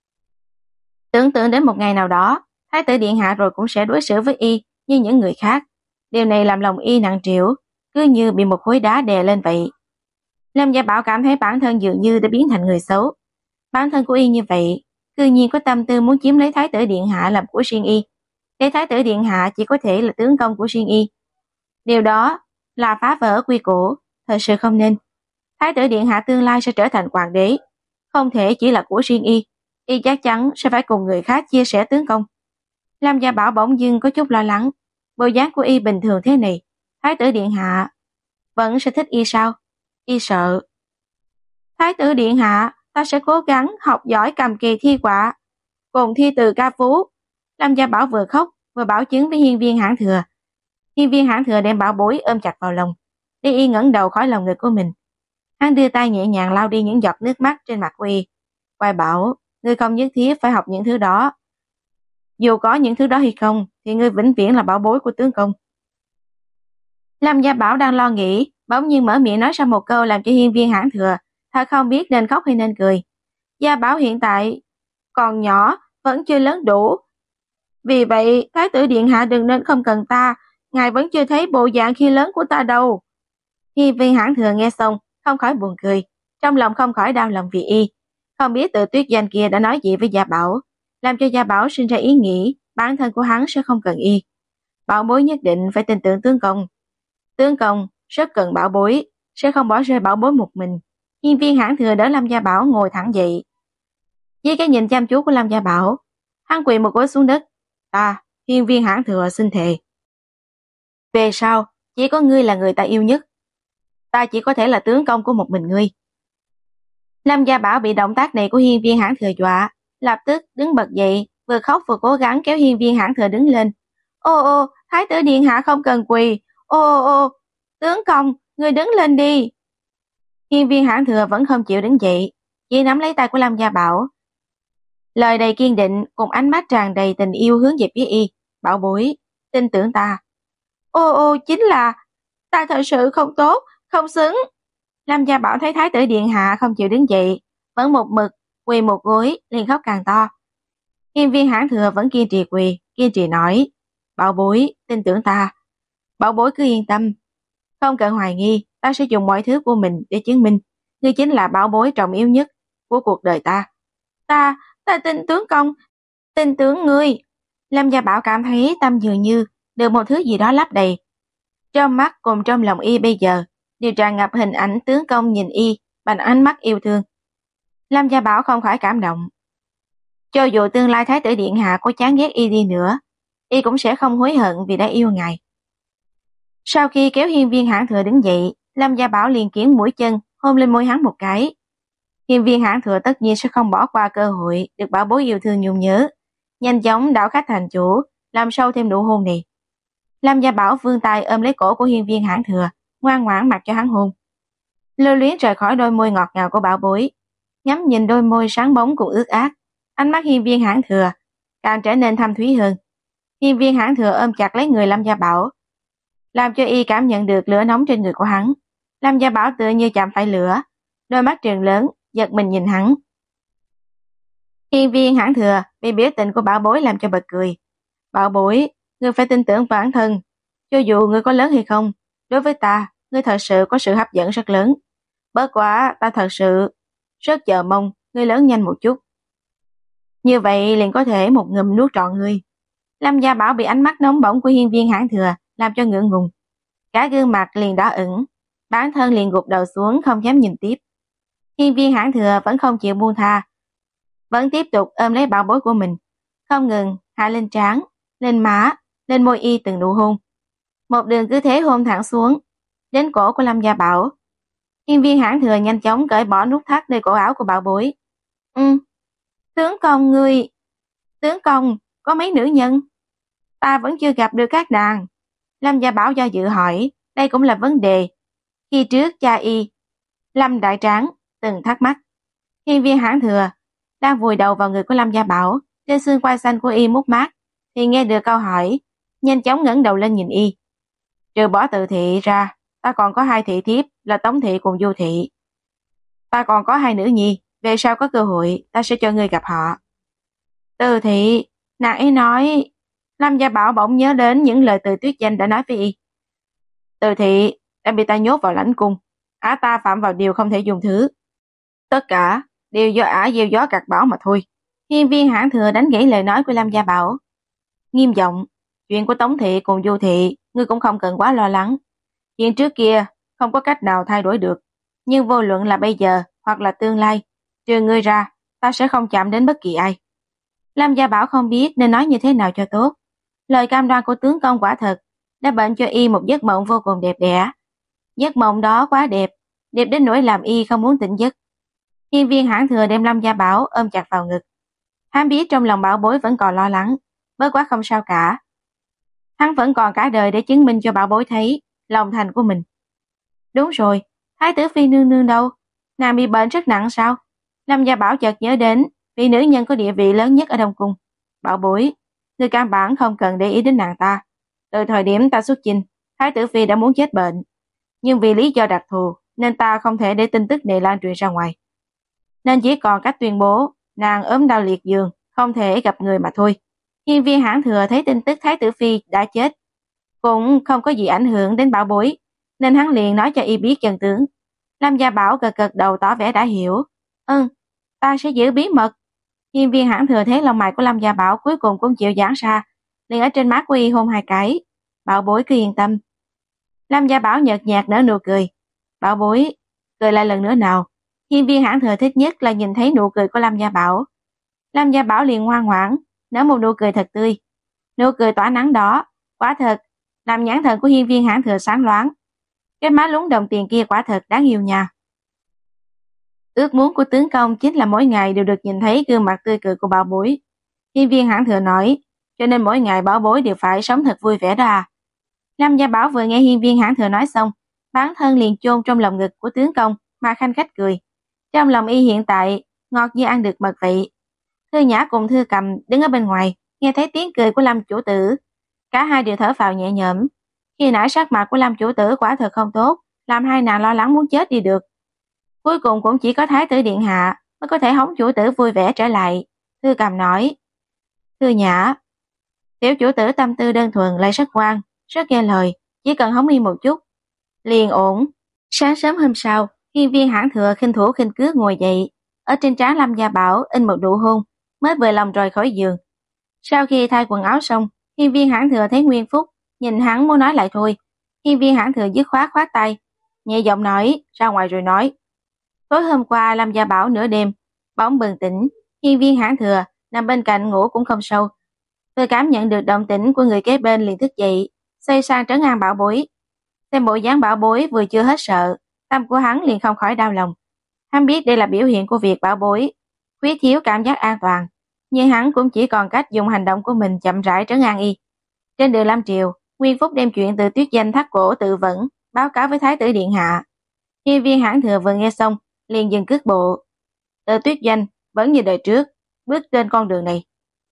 Tưởng tượng đến một ngày nào đó, Thái tử điện hạ rồi cũng sẽ đối xử với y như những người khác. Điều này làm lòng y nặng trĩu, cứ như bị một khối đá đè lên vậy. Lâm Gia Bảo cảm thấy bản thân dường như đã biến thành người xấu. Bản thân của y như vậy, cư nhiên có tâm tư muốn chiếm lấy Thái tử điện hạ làm của riêng y, để Thái tử điện hạ chỉ có thể là tướng công của riêng y. Điều đó là phá vỡ quy củ, thật sự không nên. Thái tử điện hạ tương lai sẽ trở thành hoàng đế, không thể chỉ là của riêng y, y chắc chắn sẽ phải cùng người khác chia sẻ tướng công. Lâm Gia Bảo bỗng dưng có chút lo lắng, bộ dáng của y bình thường thế này, Thái tử điện hạ vẫn sẽ thích y sao? Y sợ. Thái tử điện hạ, ta sẽ cố gắng học giỏi cầm kỳ thi họa, cùng thi từ ca phú. Lâm Gia Bảo vừa khóc vừa bảo chứng với Hiên Viên Hãn Thừa. Hiên Viên Hãn Thừa đem bảo bối ôm chặt vào lòng, để y ngẩng đầu khỏi lòng ngực của mình. Hắn đưa tay nhẹ nhàng lau đi những giọt nước mắt trên mặt của y, quay bảo, ngươi không nhất thiết phải học những thứ đó. Dù có những thứ đó hay không, thì ngươi vĩnh viễn là bảo bối của tướng công. Lâm Gia Bảo đang lo nghĩ, bỗng nhiên mở miệng nói ra một câu làm cho hiên viên hãn thừa thật không biết nên khóc hay nên cười. Gia Bảo hiện tại còn nhỏ, vẫn chưa lớn đủ. Vì vậy, Thái tử điện hạ đừng nên không cần ta, ngài vẫn chưa thấy bộ dạng khi lớn của ta đâu. Hiên viên hãn thừa nghe xong, không khỏi buồn cười, trong lòng không khỏi đau lòng vì y. Không biết Tự Tuyết Doanh kia đã nói gì với Gia Bảo, làm cho Gia Bảo sinh ra ý nghĩ bản thân của hắn sẽ không cần y. Bảo bối nhất định phải tin tưởng tướng công. Tướng công rất cần bảo bối, sẽ không bỏ rơi bảo bối một mình. Hiên viên hãn thừa đỡ Lâm Gia Bảo ngồi thẳng dậy. Với cái nhìn chăm chú của Lâm Gia Bảo, hắn quỳ một gối xuống đất. Ta, hiên viên hãn thừa xin thề. Về sau, chỉ có ngươi là người ta yêu nhất. Ta chỉ có thể là tướng công của một mình ngươi. Lâm Gia Bảo bị động tác này của hiên viên hãn thừa dọa, lập tức đứng bật dậy, vừa khóc vừa cố gắng kéo hiên viên hãn thừa đứng lên. Ô ô, Thái tử điện hạ không cần quỳ. Ô ô ô, tướng công, ngươi đứng lên đi. Hiên viên hãn thừa vẫn không chịu đứng dậy, chỉ nắm lấy tay của Lâm Gia Bảo. Lời đầy kiên định cùng ánh mắt tràn đầy tình yêu hướng về phía y. Bảo bối, tin tưởng ta. Ô ô, chính là ta thật sự không tốt, không xứng. Lâm Gia Bảo thấy Thái tử điện hạ không chịu đứng dậy, vẫn một mực quỳ một gối, liền khóc càng to. Hiên viên hãn thừa vẫn kiên trì quỳ, kiên trì nói, bảo bối, tin tưởng ta. Bảo bối cứ yên tâm, không cần hoài nghi, ta sẽ dùng mọi thứ của mình để chứng minh ngươi chính là bảo bối trọng yếu nhất của cuộc đời ta. Ta, ta tin tướng công, tin tưởng ngươi. Lâm Gia Bảo cảm thấy tâm dường như được một thứ gì đó lấp đầy. Trong mắt cùng trong lòng y bây giờ đều tràn ngập hình ảnh tướng công nhìn y bằng ánh mắt yêu thương. Lâm Gia Bảo không khỏi cảm động. Cho dù tương lai Thái tử điện hạ có chán ghét y đi nữa, y cũng sẽ không hối hận vì đã yêu ngài. Sau khi kéo hiên viên hãn thừa đứng dậy, Lâm Gia Bảo liền kiếng mũi chân hôn lên môi hắn một cái. Hiên viên hãn thừa tất nhiên sẽ không bỏ qua cơ hội được bảo bối yêu thương nhung nhớ, nhanh chóng đảo khách thành chủ, làm sâu thêm nụ hôn này. Lâm Gia Bảo vươn tay ôm lấy cổ của hiên viên hãn thừa, ngoan ngoãn mặc cho hắn hôn. Lưu luyến rời khỏi đôi môi ngọt ngào của bảo bối, ngắm nhìn đôi môi sáng bóng cùng ướt át, ánh mắt hiên viên hãn thừa càng trở nên thâm thúy hơn. Hiên viên hãn thừa ôm chặt lấy người Lâm Gia Bảo, làm cho y cảm nhận được lửa nóng trên người của hắn. Lâm Gia Bảo tựa như chạm phải lửa, đôi mắt trừng lớn, giật mình nhìn hắn. Hiên viên hãn thừa bị biểu tình của bảo bối làm cho bật cười. Bảo bối, ngươi phải tin tưởng bản thân, cho dù ngươi có lớn hay không, đối với ta, ngươi thật sự có sự hấp dẫn rất lớn. Bất quá ta thật sự rất chờ mong ngươi lớn nhanh một chút. Như vậy liền có thể một ngụm nuốt trọn ngươi. Lâm Gia Bảo bị ánh mắt nóng bỏng của hiên viên hãn thừa làm cho ngượng ngùng, cả gương mặt liền đỏ ửng, bản thân liền gục đầu xuống không dám nhìn tiếp. Hiên viên hãn thừa vẫn không chịu buông tha, vẫn tiếp tục ôm lấy bảo bối của mình, không ngừng hạ lên trán, lên má, lên môi y từng nụ hôn. Một đường cứ thế hôn thẳng xuống đến cổ của Lâm Gia Bảo. Hiên viên hãn thừa nhanh chóng cởi bỏ nút thắt nơi cổ áo của bảo bối. Ừ, tướng công ngươi, tướng công có mấy nữ nhân? Ta vẫn chưa gặp được các nàng. Lâm Gia Bảo do dự hỏi, đây cũng là vấn đề khi trước cha y Lâm Đại Tráng từng thắc mắc. Hiên viên hãn thừa đang vùi đầu vào người của Lâm Gia Bảo, trên xương quai xanh của y mút mát, thì nghe được câu hỏi, nhanh chóng ngẩng đầu lên nhìn y. Trừ bỏ Từ thị ra, ta còn có hai thị thiếp là Tống thị cùng Du thị. Ta còn có hai nữ nhi, về sau có cơ hội ta sẽ cho ngươi gặp họ. Từ thị, nàng ấy nói. Lâm Gia Bảo bỗng nhớ đến những lời Từ Tuyết Danh đã nói với y. Từ thị đã bị ta nhốt vào lãnh cung, ả ta phạm vào điều không thể dùng thứ. Tất cả đều do ả gieo gió gặt bão mà thôi. Hiên viên hãn thừa đánh gãy lời nói của Lâm Gia Bảo, nghiêm giọng, chuyện của Tống thị cùng Du thị ngươi cũng không cần quá lo lắng. Chuyện trước kia không có cách nào thay đổi được, nhưng vô luận là bây giờ hoặc là tương lai, trừ ngươi ra, ta sẽ không chạm đến bất kỳ ai. Lâm Gia Bảo không biết nên nói như thế nào cho tốt. Lời cam đoan của tướng công quả thật đã bệnh cho y một giấc mộng vô cùng đẹp đẽ. Giấc mộng đó quá đẹp, đẹp đến nỗi làm y không muốn tỉnh giấc. Hiên viên hãn thừa đem Lâm Gia Bảo ôm chặt vào ngực. Hắn biết trong lòng bảo bối vẫn còn lo lắng, bất quá không sao cả. Hắn vẫn còn cả đời để chứng minh cho bảo bối thấy lòng thành của mình. Đúng rồi, Thái tử phi nương nương đâu? Nàng bị bệnh rất nặng sao? Lâm Gia Bảo chợt nhớ đến vị nữ nhân có địa vị lớn nhất ở Đông Cung. Bảo bối, Ngươi căn bản không cần để ý đến nàng ta. Từ thời điểm ta xuất chinh, Thái tử Phi đã muốn chết bệnh. Nhưng vì lý do đặc thù, nên ta không thể để tin tức này lan truyền ra ngoài. Nên chỉ còn cách tuyên bố, nàng ốm đau liệt giường, không thể gặp người mà thôi. Hiên viên Hãn Thừa thấy tin tức Thái tử Phi đã chết, cũng không có gì ảnh hưởng đến Bảo Bối, nên hắn liền nói cho y biết chân tướng. Lâm Gia Bảo gật gật đầu tỏ vẻ đã hiểu. Ừ, ta sẽ giữ bí mật. Hiên viên Hãn Thừa thấy lòng mày của Lâm Gia Bảo cuối cùng cũng chịu giãn ra, liền ở trên má của y hôn hai cái. Bảo Bối cứ yên tâm. Lâm Gia Bảo nhợt nhạt nở nụ cười. Bảo Bối, cười lại lần nữa nào. Hiên viên Hãn Thừa thích nhất là nhìn thấy nụ cười của Lâm Gia Bảo. Lâm Gia Bảo liền ngoan ngoãn, nở một nụ cười thật tươi. Nụ cười tỏa nắng đó, quả thật, làm nhãn thần của hiên viên Hãn Thừa sáng loáng. Cái má lúng đồng tiền kia quả thật đáng yêu nha. Ước muốn của tướng công chính là mỗi ngày đều được nhìn thấy gương mặt tươi cười của Bảo Bối. Hiên viên Hãn Thừa nói, cho nên mỗi ngày Bảo Bối đều phải sống thật vui vẻ đó à. Lâm Gia Bảo vừa nghe hiên viên Hãn Thừa nói xong, bản thân liền chôn trong lòng ngực của tướng công mà khanh khách cười. Trong lòng y hiện tại ngọt như ăn được mật vậy. Thư Nhã cùng Thư Cầm đứng ở bên ngoài, nghe thấy tiếng cười của Lâm chủ tử, cả hai đều thở phào nhẹ nhõm. Khi nãy sắc mặt của Lâm chủ tử quả thật không tốt, làm hai nàng lo lắng muốn chết đi được. Cuối cùng cũng chỉ có Thái tử điện hạ mới có thể hống chủ tử vui vẻ trở lại. Thư Cầm nói, Thư Nhã, tiểu chủ tử tâm tư đơn thuần lại rất ngoan, rất nghe lời, chỉ cần hống y một chút liền ổn. Sáng sớm hôm sau, hiên viên Hãn Thừa khinh thủ khinh cước ngồi dậy, ở trên trán Lâm Gia Bảo in một nụ hôn, mới vừa lòng rời khỏi giường. Sau khi thay quần áo xong, hiên viên Hãn Thừa thấy Nguyên Phúc nhìn hắn muốn nói lại thôi. Hiên viên Hãn Thừa dứt khoát khoát tay, nhẹ giọng nói, ra ngoài rồi nói. Tối hôm qua Lâm Gia Bảo nửa đêm bỗng bừng tỉnh, hiên viên Hãn Thừa nằm bên cạnh ngủ cũng không sâu. Tôi cảm nhận được động tĩnh của người kế bên liền thức dậy, xoay sang trấn an Bảo Bối. Xem bộ dáng Bảo Bối vừa chưa hết sợ, tâm của hắn liền không khỏi đau lòng. Hắn biết đây là biểu hiện của việc Bảo Bối khuyết thiếu cảm giác an toàn, nhưng hắn cũng chỉ còn cách dùng hành động của mình chậm rãi trấn an y. Trên đường Lam Triều, Nguyên Phúc đem chuyện Từ Tuyết Danh thắt cổ tự vẫn báo cáo với Thái tử điện hạ. Hiên viên Hãn Thừa vừa nghe xong, liền dừng cước bộ. Từ Tuyết Danh vẫn như đời trước, bước trên con đường này.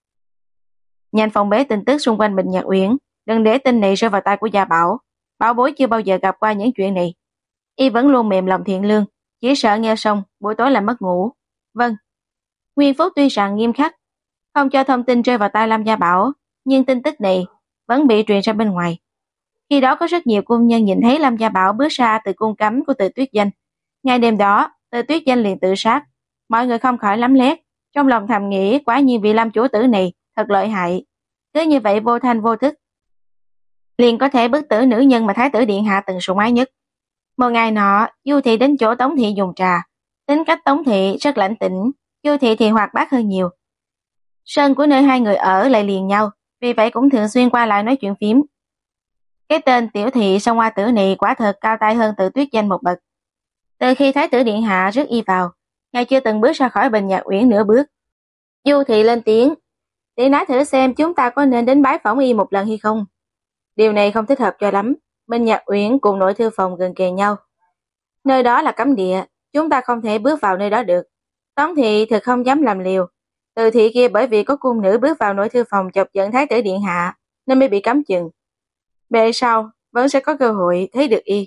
Nhanh phòng bế tin tức xung quanh Bình Nhạc Uyển, đừng để tin này rơi vào tay của Gia Bảo. Bảo Bối chưa bao giờ gặp qua những chuyện này. Y vẫn luôn mềm lòng thiện lương, chỉ sợ nghe xong buổi tối là mất ngủ. Vâng. Nguyên Phúc tuy rằng nghiêm khắc, không cho thông tin rơi vào tay Lâm Gia Bảo, nhưng tin tức này vẫn bị truyền ra bên ngoài. Khi đó có rất nhiều cung nhân nhìn thấy Lâm Gia Bảo bước ra từ cung cấm của Từ Tuyết Danh. Ngày đêm đó, Từ Tuyết Danh liền tự sát. Mọi người không khỏi lắm lét, trong lòng thầm nghĩ quả nhiên vị Lâm chủ tử này thật lợi hại. Cứ như vậy vô thanh vô thức, liền có thể bức tử nữ nhân mà Thái tử điện hạ từng sủng ái nhất. Một ngày nọ, Du Thị đến chỗ Tống Thị dùng trà. Tính cách Tống Thị rất lãnh tĩnh, Du Thị thì hoạt bát hơn nhiều. Sân của nơi hai người ở lại liền nhau, vì vậy cũng thường xuyên qua lại nói chuyện phím. Cái tên tiểu thị song hoa tử này quả thật cao tay hơn Từ Tuyết Danh một bậc. Từ khi Thái tử điện hạ rước y vào, ngài chưa từng bước ra khỏi Bình Nhạc Uyển nửa bước. Du Thị lên tiếng, để nói thử xem chúng ta có nên đến bái phỏng y một lần hay không. Điều này không thích hợp cho lắm. Bình Nhạc Uyển cùng nội thư phòng gần kề nhau. Nơi đó là cấm địa, chúng ta không thể bước vào nơi đó được. Tống Thị thực không dám làm liều. Từ Thị kia bởi vì có cung nữ bước vào nội thư phòng chọc giận Thái tử điện hạ, nên mới bị cấm chừng. Về sau vẫn sẽ có cơ hội thấy được y.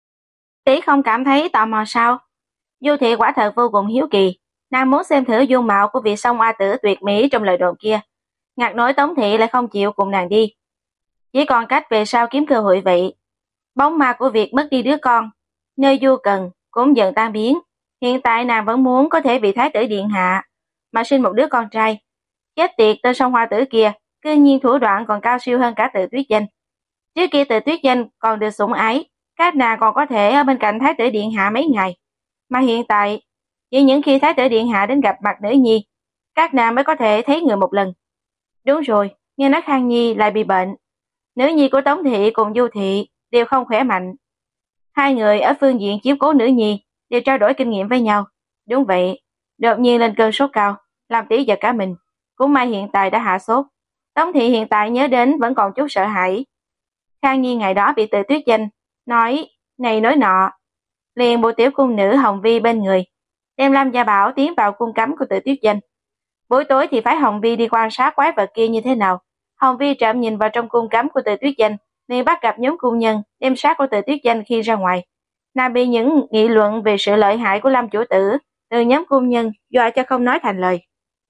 Tỷ không cảm thấy tò mò sao? Du Thị quả thật vô cùng hiếu kỳ, nàng muốn xem thử dung mạo của vị song oa tử tuyệt mỹ trong lời đồn kia. Ngạc nổi Tống Thị lại không chịu cùng nàng đi. Chỉ còn cách về sau kiếm cơ hội vậy. Bóng ma của việc mất đi đứa con, nơi Du cần cũng dần tan biến. Hiện tại nàng vẫn muốn có thể vì Thái tử điện hạ mà sinh một đứa con trai. Chết tiệt tên song hoa tử kia, cư nhiên thủ đoạn còn cao siêu hơn cả Từ Tuyết Danh. Trước kia Từ Tuyết Danh còn được sủng ái, các nàng còn có thể ở bên cạnh Thái tử điện hạ mấy ngày. Mà hiện tại, chỉ những khi Thái tử điện hạ đến gặp mặt nữ nhi, các nàng mới có thể thấy người một lần. Đúng rồi, nghe nói Khang Nhi lại bị bệnh. Nữ nhi của Tống Thị cùng Du Thị đều không khỏe mạnh. Hai người ở phương diện chiếu cố nữ nhi đều trao đổi kinh nghiệm với nhau. Đúng vậy, đột nhiên lên cơn sốt cao, làm tỷ giật cả mình. Cũng may hiện tại đã hạ sốt. Tống Thị hiện tại nhớ đến vẫn còn chút sợ hãi. Khang Nhi ngày đó bị Từ Tuyết Danh nói này nói nọ, liền bộ tiểu cung nữ Hồng Vi bên người, đem Lâm Gia Bảo tiến vào cung cấm của Từ Tuyết Danh. Buổi tối thì phái Hồng Vi đi quan sát quái vật kia như thế nào, Hồng Vi trộm nhìn vào trong cung cấm của Từ Tuyết Danh, liền bắt gặp nhóm cung nhân đem xác của Từ Tuyết Danh khi ra ngoài. Nàng bị những nghị luận về sự lợi hại của Lâm chủ tử từ nhóm cung nhân dọa cho không nói thành lời.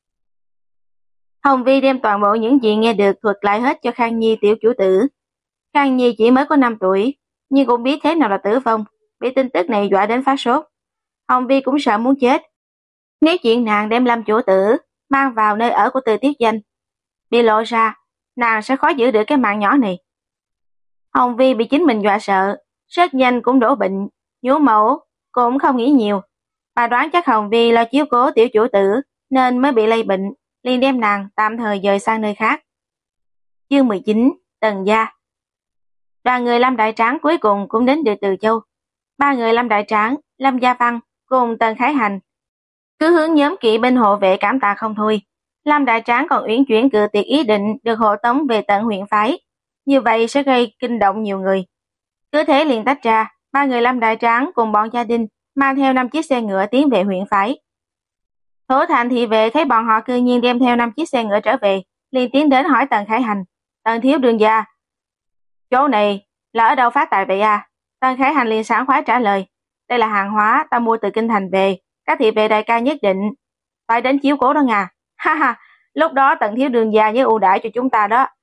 Hồng Vi đem toàn bộ những gì nghe được thuật lại hết cho Khang Nhi tiểu chủ tử. Khang Nhi chỉ mới có năm tuổi, nhưng cũng biết thế nào là tử vong, bị tin tức này dọa đến phát sốt. Hồng Vi cũng sợ muốn chết. Nếu chuyện nàng đem Lâm chủ tử mang vào nơi ở của Từ Tuyết Danh bị lộ ra, nàng sẽ khó giữ được cái mạng nhỏ này. Hồng Vi bị chính mình dọa sợ, rất nhanh cũng đổ bệnh, nhũ mẫu cũng không nghĩ nhiều. Bà đoán chắc Hồng Vi lo chiếu cố tiểu chủ tử nên mới bị lây bệnh, liền đem nàng tạm thời dời sang nơi khác. Chương mười chín, Tần gia. Đoàn người Lâm Đại Tráng cuối cùng cũng đến được Từ Châu. Ba người Lâm Đại Tráng, Lâm Gia Văn cùng Tần Khải Hành cứ hướng nhóm kỵ binh hộ vệ cảm tạ không thôi. Lâm Đại Tráng còn uyển chuyển cự tuyệt ý định được hộ tống về tận huyện phái, như vậy sẽ gây kinh động nhiều người. Cứ thế liền tách ra, ba người Lâm Đại Tráng cùng bọn gia đình mang theo năm chiếc xe ngựa tiến về huyện phái. Thổ Thành thị vệ thấy bọn họ cư nhiên đem theo năm chiếc xe ngựa trở về, liền tiến đến hỏi Tần Khải Hành: "Tần thiếu đường gia, chỗ này là ở đâu phát tài vậy à?" Tần Khải Hành liền sảng khoái trả lời: "Đây là hàng hóa ta mua từ kinh thành về, các thị vệ đại ca nhất định phải đến chiếu cố đó ngà." Ha ha, lúc đó Tần thiếu đường gia với ưu đãi cho chúng ta đó.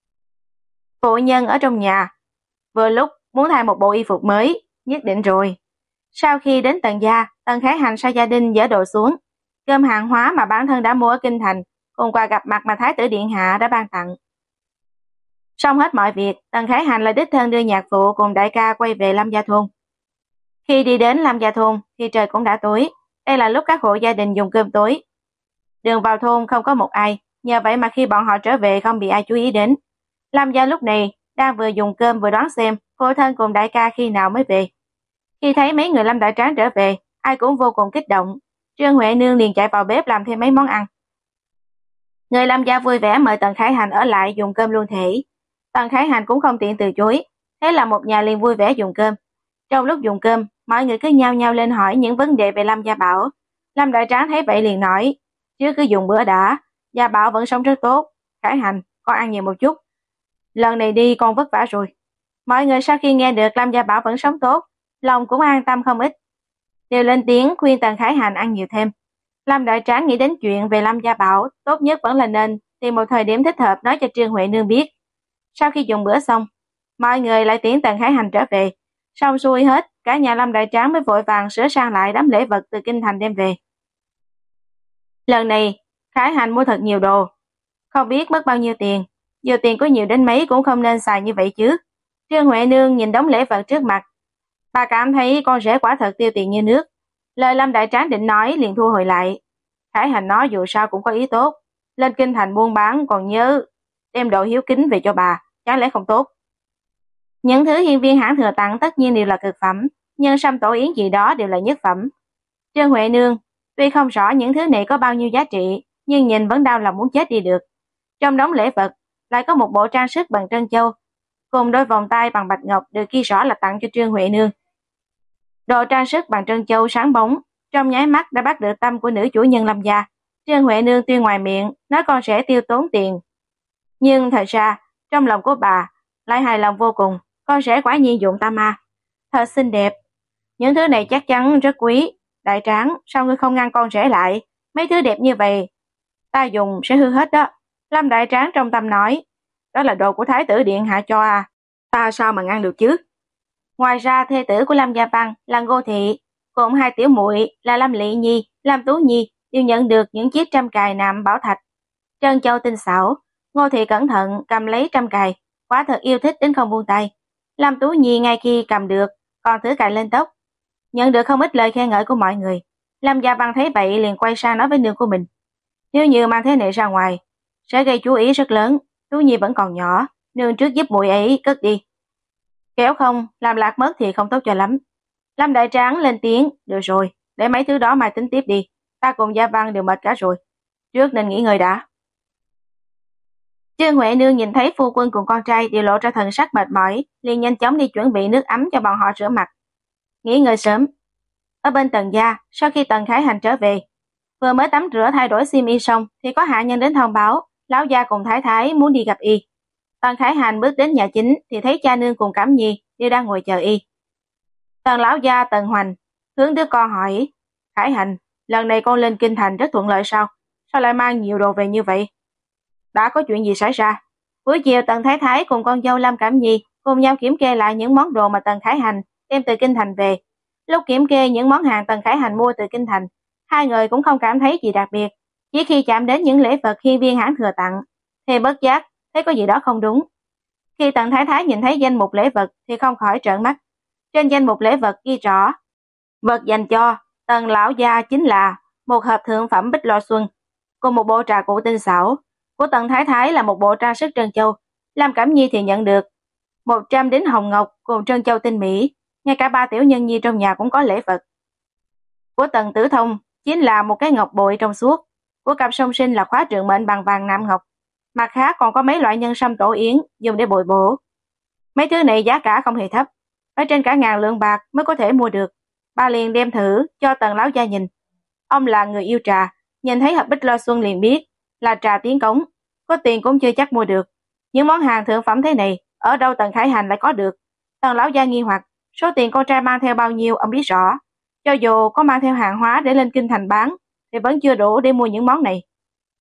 Phụ nhân ở trong nhà vừa lúc muốn thay một bộ y phục mới, nhất định rồi. Sau khi đến Tần gia, Tần Khải Hành sai gia đình dỡ đồ xuống, gom hàng hóa mà bản thân đã mua ở kinh thành, cùng quà gặp mặt mà Thái tử điện hạ đã ban tặng. Xong hết mọi việc, Tần Khải Hành lại đích thân đưa nhạc phụ cùng đại ca quay về Lâm Gia thôn. Khi đi đến Lâm Gia thôn thì trời cũng đã tối, đây là lúc các hộ gia đình dùng cơm tối. Đường vào thôn không có một ai, nhờ vậy mà khi bọn họ trở về không bị ai chú ý đến. Lâm Gia lúc này đang vừa dùng cơm vừa đoán xem phụ thân cùng đại ca khi nào mới về. Khi thấy mấy người Lâm Đại Tráng trở về, ai cũng vô cùng kích động. Trương Huệ Nương liền chạy vào bếp làm thêm mấy món ăn. Người Lâm Gia vui vẻ mời Tần Khải Hành ở lại dùng cơm luôn thể. Tần Khải Hành cũng không tiện từ chối, thế là một nhà liền vui vẻ dùng cơm. Trong lúc dùng cơm, mọi người cứ nhao nhao lên hỏi những vấn đề về Lâm Gia Bảo. Lâm Đại Tráng thấy vậy liền nói: "Chứ cứ dùng bữa đã, Gia Bảo vẫn sống rất tốt. Khải Hành, con ăn nhiều một chút. Lần này đi con vất vả rồi." Mọi người sau khi nghe được Lâm Gia Bảo vẫn sống tốt, lòng cũng an tâm không ít, đều lên tiếng khuyên Tần Khải Hành ăn nhiều thêm. Lâm Đại Tráng nghĩ đến chuyện về Lâm Gia Bảo, tốt nhất vẫn là nên tìm một thời điểm thích hợp nói cho Trương Huệ Nương biết. Sau khi dùng bữa xong, mọi người lại tiễn Tần Khải Hành trở về. Xong xuôi hết, cả nhà Lâm Đại Tráng mới vội vàng sửa sang lại đám lễ vật từ kinh thành đem về. Lần này, Khải Hành mua thật nhiều đồ, không biết mất bao nhiêu tiền, dù tiền có nhiều đến mấy cũng không nên xài như vậy chứ. Trương Huệ Nương nhìn đống lễ vật trước mặt, bà cảm thấy con rể quả thật tiêu tiền như nước. Lời Lâm Đại Tráng định nói liền thu hồi lại. Khải Hành nói dù sao cũng có ý tốt, lên kinh thành buôn bán còn nhớ đem đồ hiếu kính về cho bà, chẳng lẽ không tốt. Những thứ hiên viên hãng thừa tặng tất nhiên đều là cực phẩm, nhưng sâm tổ yến gì đó đều là nhất phẩm. Trương Huệ Nương tuy không rõ những thứ này có bao nhiêu giá trị, nhưng nhìn vẫn đau lòng muốn chết đi được. Trong đống lễ vật lại có một bộ trang sức bằng trân châu, cùng đôi vòng tay bằng bạch ngọc được ghi rõ là tặng cho Trương Huệ Nương. Đồ trang sức bằng trân châu sáng bóng, trong nháy mắt đã bắt được tâm của nữ chủ nhân Lâm gia. Trương Huệ Nương tuy ngoài miệng nói con sẽ tiêu tốn tiền, nhưng thật ra trong lòng của bà lại hài lòng vô cùng. Con rể quả nhiên dụng tâm à, thật xinh đẹp. Những thứ này chắc chắn rất quý. Đại Tráng, sao ngươi không ngăn con rể lại? Mấy thứ đẹp như vậy ta dùng sẽ hư hết đó. Lâm Đại Tráng trong tâm nói: "Đó là đồ của Thái tử điện hạ cho à, ta sao mà ngăn được chứ?" Ngoài ra thê tử của Lâm Gia Văn là Ngô Thị, cùng hai tiểu muội là Lâm Lệ Nhi, Lâm Tú Nhi đều nhận được những chiếc trăm cài nạm bảo thạch trân châu tinh xảo. Ngô Thị cẩn thận cầm lấy trăm cài, quả thật yêu thích đến không buông tay. Lâm Tú Nhi ngay khi cầm được còn thử cài lên tóc, nhận được không ít lời khen ngợi của mọi người. Lâm Gia Văn thấy vậy liền quay sang nói với nương của mình: "Nếu như mang thế này ra ngoài sẽ gây chú ý rất lớn, Tú Nhi vẫn còn nhỏ, nương trước giúp muội ấy cất đi, kéo không làm lạc mất thì không tốt cho lắm." Lâm Đại Tráng lên tiếng: "Được rồi, để mấy thứ đó mai tính tiếp đi, ta cùng Gia Văn đều mệt cả rồi, trước nên nghỉ ngơi đã." Trương Huệ Nương nhìn thấy phu quân cùng con trai đều lộ ra thần sắc mệt mỏi, liền nhanh chóng đi chuẩn bị nước ấm cho bọn họ rửa mặt, nghỉ ngơi sớm. Ở bên Tần gia, sau khi Tần Khải Hành trở về, vừa mới tắm rửa thay đổi xiêm y xong thì có hạ nhân đến thông báo Lão gia cùng thái thái muốn đi gặp y. Tần Khải Hành bước đến nhà chính thì thấy cha nương cùng Cẩm Nhi đều đang ngồi chờ y. Tần lão gia Tần Hoành hướng đứa con hỏi, Khải Hành, lần này con lên kinh thành rất thuận lợi sao? Sao lại mang nhiều đồ về như vậy? Đã có chuyện gì xảy ra? Buổi chiều Tần Thái Thái cùng con dâu Lâm Cẩm Nhi cùng nhau kiểm kê lại những món đồ mà Tần Khải Hành đem từ kinh thành về. Lúc kiểm kê những món hàng Tần Khải Hành mua từ kinh thành, hai người cũng không cảm thấy gì đặc biệt. Chỉ khi chạm đến những lễ vật hiên viên hãng thừa tặng, thì bất giác thấy có gì đó không đúng. Khi Tần Thái Thái nhìn thấy danh mục lễ vật thì không khỏi trợn mắt. Trên danh mục lễ vật ghi rõ, vật dành cho Tần lão gia chính là một hộp thượng phẩm bích lo xuân, cùng một bộ trà cụ tinh xảo. Của Tần Thái Thái là một bộ trang sức trân châu. Lam Cẩm Nhi thì nhận được một trăm đính hồng ngọc cùng trân châu tinh mỹ. Ngay cả ba tiểu nhân nhi trong nhà cũng có lễ vật. Của Tần Tử Thông chính là một cái ngọc bội trong suốt. Của cặp song sinh là khóa trượng mệnh bằng vàng nam ngọc. Mặt khác còn có mấy loại nhân sâm tổ yến dùng để bồi bổ. Mấy thứ này giá cả không hề thấp, phải trên cả ngàn lượng bạc mới có thể mua được. Bà liền đem thử cho Tần lão gia nhìn. Ông là người yêu trà, nhìn thấy hộp bích lo xuân liền biết là trà tiến cống, có tiền cũng chưa chắc mua được. Những món hàng thượng phẩm thế này, ở đâu Tần Khải Hành lại có được? Tần lão gia nghi hoặc, số tiền con trai mang theo bao nhiêu ông biết rõ. Cho dù có mang theo hàng hóa để lên kinh thành bán, thì vẫn chưa đủ để mua những món này.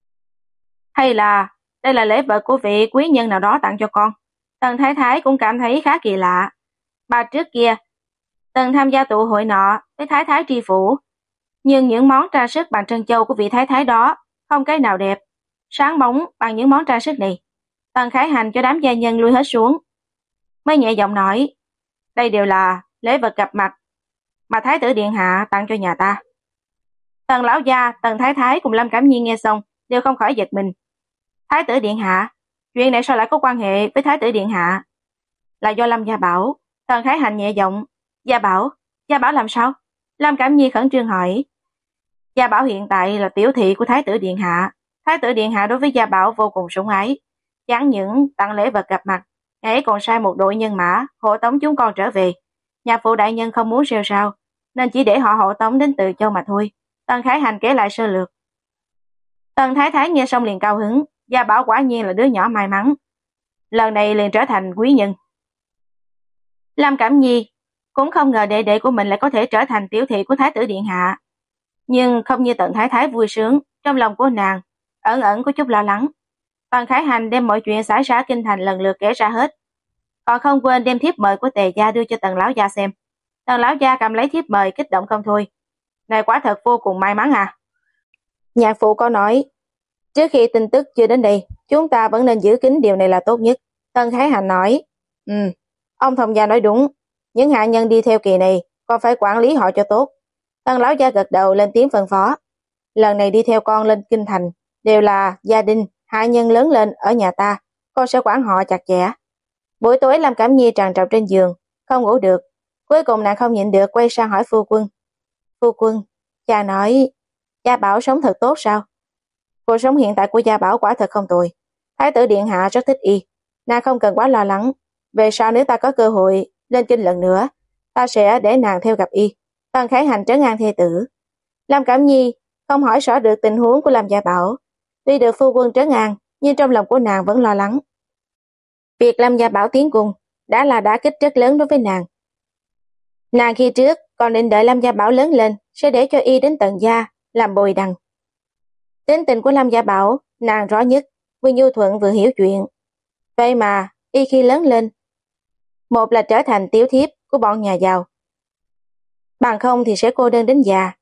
Hay là đây là lễ vật của vị quý nhân nào đó tặng cho con? Tần Thái Thái cũng cảm thấy khá kỳ lạ. Bà trước kia từng tham gia tụ hội nọ với Thái Thái tri phủ, nhưng những món trang sức bằng trân châu của vị Thái Thái đó không cái nào đẹp, sáng bóng bằng những món trang sức này. Tần Khải Hành cho đám gia nhân lui hết xuống, mới nhẹ giọng nói, đây đều là lễ vật gặp mặt mà Thái tử điện hạ tặng cho nhà ta. Tần lão gia, Tần Thái Thái cùng Lâm Cẩm Nhi nghe xong đều không khỏi giật mình. Thái tử điện hạ? Chuyện này sao lại có quan hệ với Thái tử điện hạ? Là do Lâm Gia Bảo. Tần Khải Hành nhẹ giọng, Gia Bảo? Gia Bảo làm sao? Lâm Cẩm Nhi khẩn trương hỏi. Gia Bảo hiện tại là tiểu thị của Thái tử điện hạ. Thái tử điện hạ đối với Gia Bảo vô cùng sủng ái, chẳng những tặng lễ vật gặp mặt, ngài ấy còn sai một đội nhân mã hộ tống chúng con trở về. Nhà phụ đại nhân không muốn rêu rao, nên chỉ để họ hộ tống đến Từ Châu mà thôi. Tần Khải Hành kể lại sơ lược. Tần Thái Thái nghe xong liền cao hứng, Gia Bảo quả nhiên là đứa nhỏ may mắn, lần này liền trở thành quý nhân. Lâm Cẩm Nhi cũng không ngờ đệ đệ của mình lại có thể trở thành tiểu thị của Thái tử điện hạ, nhưng không như Tần Thái Thái vui sướng, trong lòng của nàng ẩn ẩn có chút lo lắng. Tần Khải Hành đem mọi chuyện xảy ra kinh thành lần lượt kể ra hết, còn không quên đem thiếp mời của Tề gia đưa cho Tần lão gia xem. Tần lão gia cầm lấy thiếp mời kích động không thôi. Này quả thật vô cùng may mắn à. Nhạc phụ có nói, trước khi tin tức chưa đến đây, chúng ta vẫn nên giữ kín điều này là tốt nhất. Tần Khải Hành nói, Ừ, ông thông gia nói đúng, những hạ nhân đi theo kỳ này còn phải quản lý họ cho tốt. Tần lão gia gật đầu lên tiếng phân phó. Lần này đi theo con lên kinh thành, đều là gia đình, hạ nhân lớn lên ở nhà ta, con sẽ quản họ chặt chẽ. Buổi tối Lâm Cẩm Nhi trằn trọc trên giường, không ngủ được. Cuối cùng nàng không nhịn được quay sang hỏi phu quân. Phu quân, cha nói, Gia Bảo sống thật tốt sao? Cuộc sống hiện tại của Gia Bảo quả thật không tồi. Thái tử điện hạ rất thích y, nàng không cần quá lo lắng. Về sau nếu ta có cơ hội lên kinh lần nữa, ta sẽ để nàng theo gặp y. Tần Khải Hành trấn an thê tử. Lâm Cẩm Nhi không hỏi rõ được tình huống của Lâm Gia Bảo. Tuy được phu quân trấn an, nhưng trong lòng của nàng vẫn lo lắng. Việc Lâm Gia Bảo tiến cung đã là đả kích rất lớn đối với nàng. Nàng khi trước còn định đợi Lâm Gia Bảo lớn lên sẽ để cho y đến Tần gia làm bồi đằng. Tính tình của Lâm Gia Bảo nàng rõ nhất, vừa nhu thuận vừa hiểu chuyện. Vậy mà y khi lớn lên, một là trở thành tiểu thiếp của bọn nhà giàu, bằng không thì sẽ cô đơn đến già.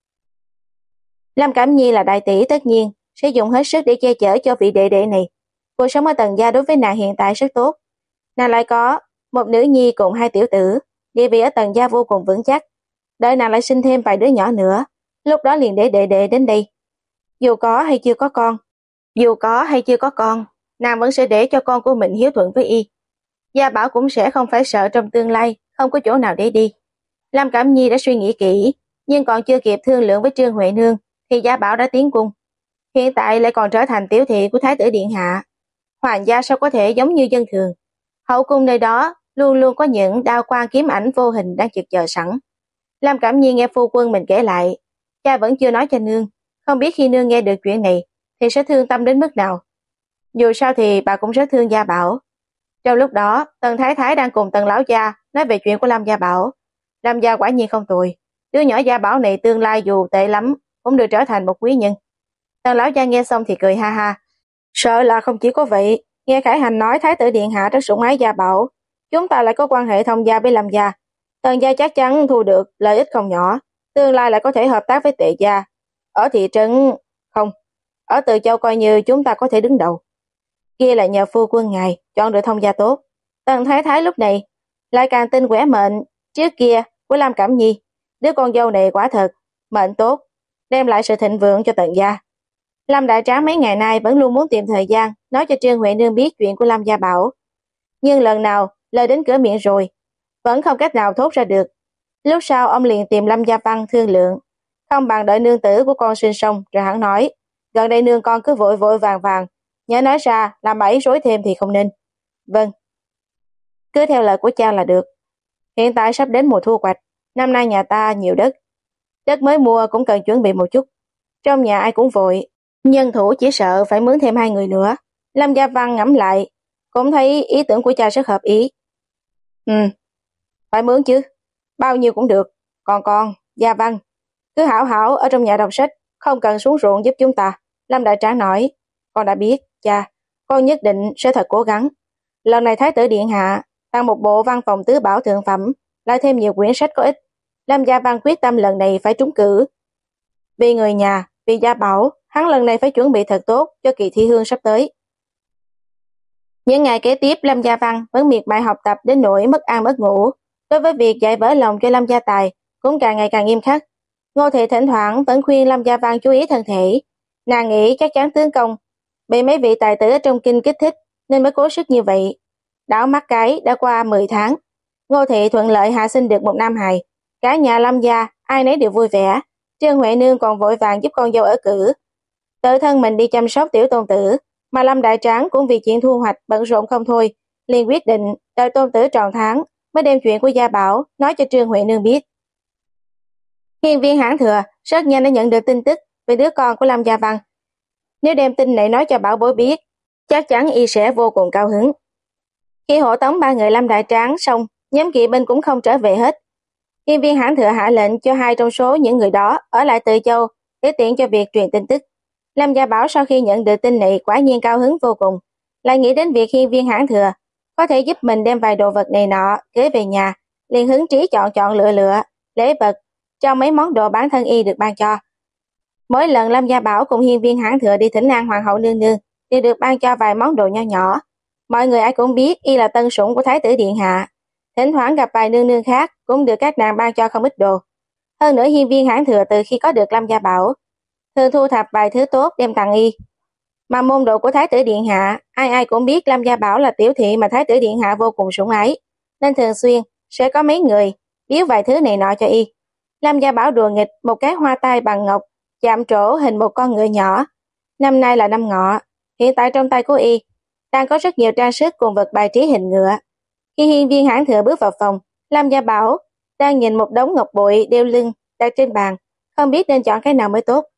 Lâm Cẩm Nhi là đại tỷ tất nhiên sẽ dùng hết sức để che chở cho vị đệ đệ này. Cuộc sống ở Tần gia đối với nàng hiện tại rất tốt. Nàng lại có một nữ nhi cùng hai tiểu tử, địa vị ở Tần gia vô cùng vững chắc. Đợi nàng lại sinh thêm vài đứa nhỏ nữa, lúc đó liền để đệ đệ đến đây. Dù có hay chưa có con, dù có hay chưa có con, nàng vẫn sẽ để cho con của mình hiếu thuận với y. Gia Bảo cũng sẽ không phải sợ trong tương lai không có chỗ nào để đi. Lâm Cẩm Nhi đã suy nghĩ kỹ, nhưng còn chưa kịp thương lượng với Trương Huệ Nương thì Gia Bảo đã tiến cung. Hiện tại lại còn trở thành tiểu thị của Thái tử điện hạ. Hoàng gia sao có thể giống như dân thường? Hậu cung nơi đó luôn luôn có những đao quang kiếm ảnh vô hình đang trực chờ sẵn. Lâm Cẩm Nhi nghe phu quân mình kể lại, cha vẫn chưa nói cho nương, không biết khi nương nghe được chuyện này thì sẽ thương tâm đến mức nào. Dù sao thì bà cũng rất thương Gia Bảo. Trong lúc đó, Tần Thái Thái đang cùng Tần Lão Gia nói về chuyện của Lâm Gia Bảo. Lâm Gia quả nhiên không tồi. Đứa nhỏ Gia Bảo này tương lai dù tệ lắm, cũng được trở thành một quý nhân. Tần Lão Gia nghe xong thì cười ha ha. Sợ là không chỉ có vậy, nghe Khải Hành nói Thái tử Điện Hạ rất sủng ái Gia Bảo. Chúng ta lại có quan hệ thông gia với Lâm Gia. Tần Gia chắc chắn thu được lợi ích không nhỏ. Tương lai lại có thể hợp tác với Tệ Gia. Ở thị trấn... không. Ở Từ Châu coi như chúng ta có thể đứng đầu. Kia là nhờ phu quân ngài chọn được thông gia tốt. Tần Thái Thái lúc này lại càng tin quẻ mệnh trước kia của Lam Cẩm Nhi. Đứa con dâu này quả thật mệnh tốt, đem lại sự thịnh vượng cho Tần gia. Lâm Đại Tráng mấy ngày nay vẫn luôn muốn tìm thời gian nói cho Trương Huệ Nương biết chuyện của Lâm Gia Bảo. Nhưng lần nào lời đến cửa miệng rồi, vẫn không cách nào thốt ra được. Lúc sau ông liền tìm Lâm Gia Văn thương lượng, không bằng đợi nương tử của con sinh xong rồi hắn nói, gần đây nương con cứ vội vội vàng vàng, nhớ nói ra làm bẫy rối thêm thì không nên. Vâng, cứ theo lời của cha là được. Hiện tại sắp đến mùa thu hoạch, năm nay nhà ta nhiều đất. Đất mới mua cũng cần chuẩn bị một chút. Trong nhà ai cũng vội, nhân thủ chỉ sợ phải mướn thêm hai người nữa. Lâm Gia Văn ngẫm lại, cũng thấy ý tưởng của cha rất hợp ý. Ừ, phải mướn chứ, bao nhiêu cũng được. Còn con, Gia Văn, cứ hảo hảo ở trong nhà đọc sách, không cần xuống ruộng giúp chúng ta. Lâm Đại Tráng nói, con đã biết, cha, con nhất định sẽ thật cố gắng. Lần này Thái tử Điện Hạ tặng một bộ văn phòng tứ bảo thượng phẩm, lại thêm nhiều quyển sách có ích. Lâm Gia Văn quyết tâm lần này phải trúng cử. Vì người nhà, vì Gia Bảo, hắn lần này phải chuẩn bị thật tốt cho kỳ thi hương sắp tới. Những ngày kế tiếp, Lâm Gia Văn vẫn miệt mài học tập đến nỗi mất ăn mất ngủ. Đối với việc dạy vỡ lòng cho Lâm Gia Tài cũng càng ngày càng nghiêm khắc. Ngô Thị thỉnh thoảng vẫn khuyên Lâm Gia Văn chú ý thân thể. Nàng nghĩ chắc chắn tướng công bị mấy vị tài tử ở trong kinh kích thích nên mới cố sức như vậy. Đảo mắt cái đã qua mười tháng. Ngô Thị thuận lợi hạ sinh được một nam hài. Cả nhà Lâm Gia ai nấy đều vui vẻ. Trương Huệ Nương còn vội vàng giúp con dâu ở cử. Tự thân mình đi chăm sóc tiểu tôn tử, mà Lâm Đại Tráng cũng vì chuyện thu hoạch bận rộn không thôi, liền quyết định đợi tôn tử tròn tháng mới đem chuyện của Gia Bảo nói cho Trương Huệ Nương biết. Hiên viên Hãn Thừa rất nhanh đã nhận được tin tức về đứa con của Lâm Gia Văn. Nếu đem tin này nói cho Bảo Bối biết, chắc chắn y sẽ vô cùng cao hứng. Khi hộ tống ba người Lâm Đại Tráng xong, nhóm kỵ binh cũng không trở về hết. Hiên viên Hãn Thừa hạ lệnh cho hai trong số những người đó ở lại Từ Châu để tiện cho việc truyền tin tức. Lâm Gia Bảo sau khi nhận được tin này quả nhiên cao hứng vô cùng, lại nghĩ đến việc hiên viên Hãn Thừa có thể giúp mình đem vài đồ vật này nọ kế về nhà, liền hứng trí chọn chọn lựa lựa lễ vật trong mấy món đồ bản thân y được ban cho. Mỗi lần Lâm Gia Bảo cùng hiên viên Hãn Thừa đi thỉnh an hoàng hậu nương nương đều được ban cho vài món đồ nho nhỏ. Mọi người ai cũng biết y là tân sủng của Thái tử Điện Hạ, thỉnh thoảng gặp vài nương nương khác cũng được các nàng ban cho không ít đồ. Hơn nữa hiên viên Hãn Thừa từ khi có được Lâm Gia Bảo thường thu thập vài thứ tốt đem tặng y. Mà môn đồ của Thái tử Điện Hạ, ai ai cũng biết Lâm Gia Bảo là tiểu thị mà Thái tử Điện Hạ vô cùng sủng ái, nên thường xuyên sẽ có mấy người biếu vài thứ này nọ cho y. Lâm Gia Bảo đùa nghịch một cái hoa tai bằng ngọc, chạm trổ hình một con ngựa nhỏ. Năm nay là năm Ngọ, hiện tại trong tay của y đang có rất nhiều trang sức cùng vật bài trí hình ngựa. Khi hiên viên Hãn Thừa bước vào phòng, Lâm Gia Bảo đang nhìn một đống ngọc bội đeo lưng đặt trên bàn, không biết nên chọn cái nào mới tốt.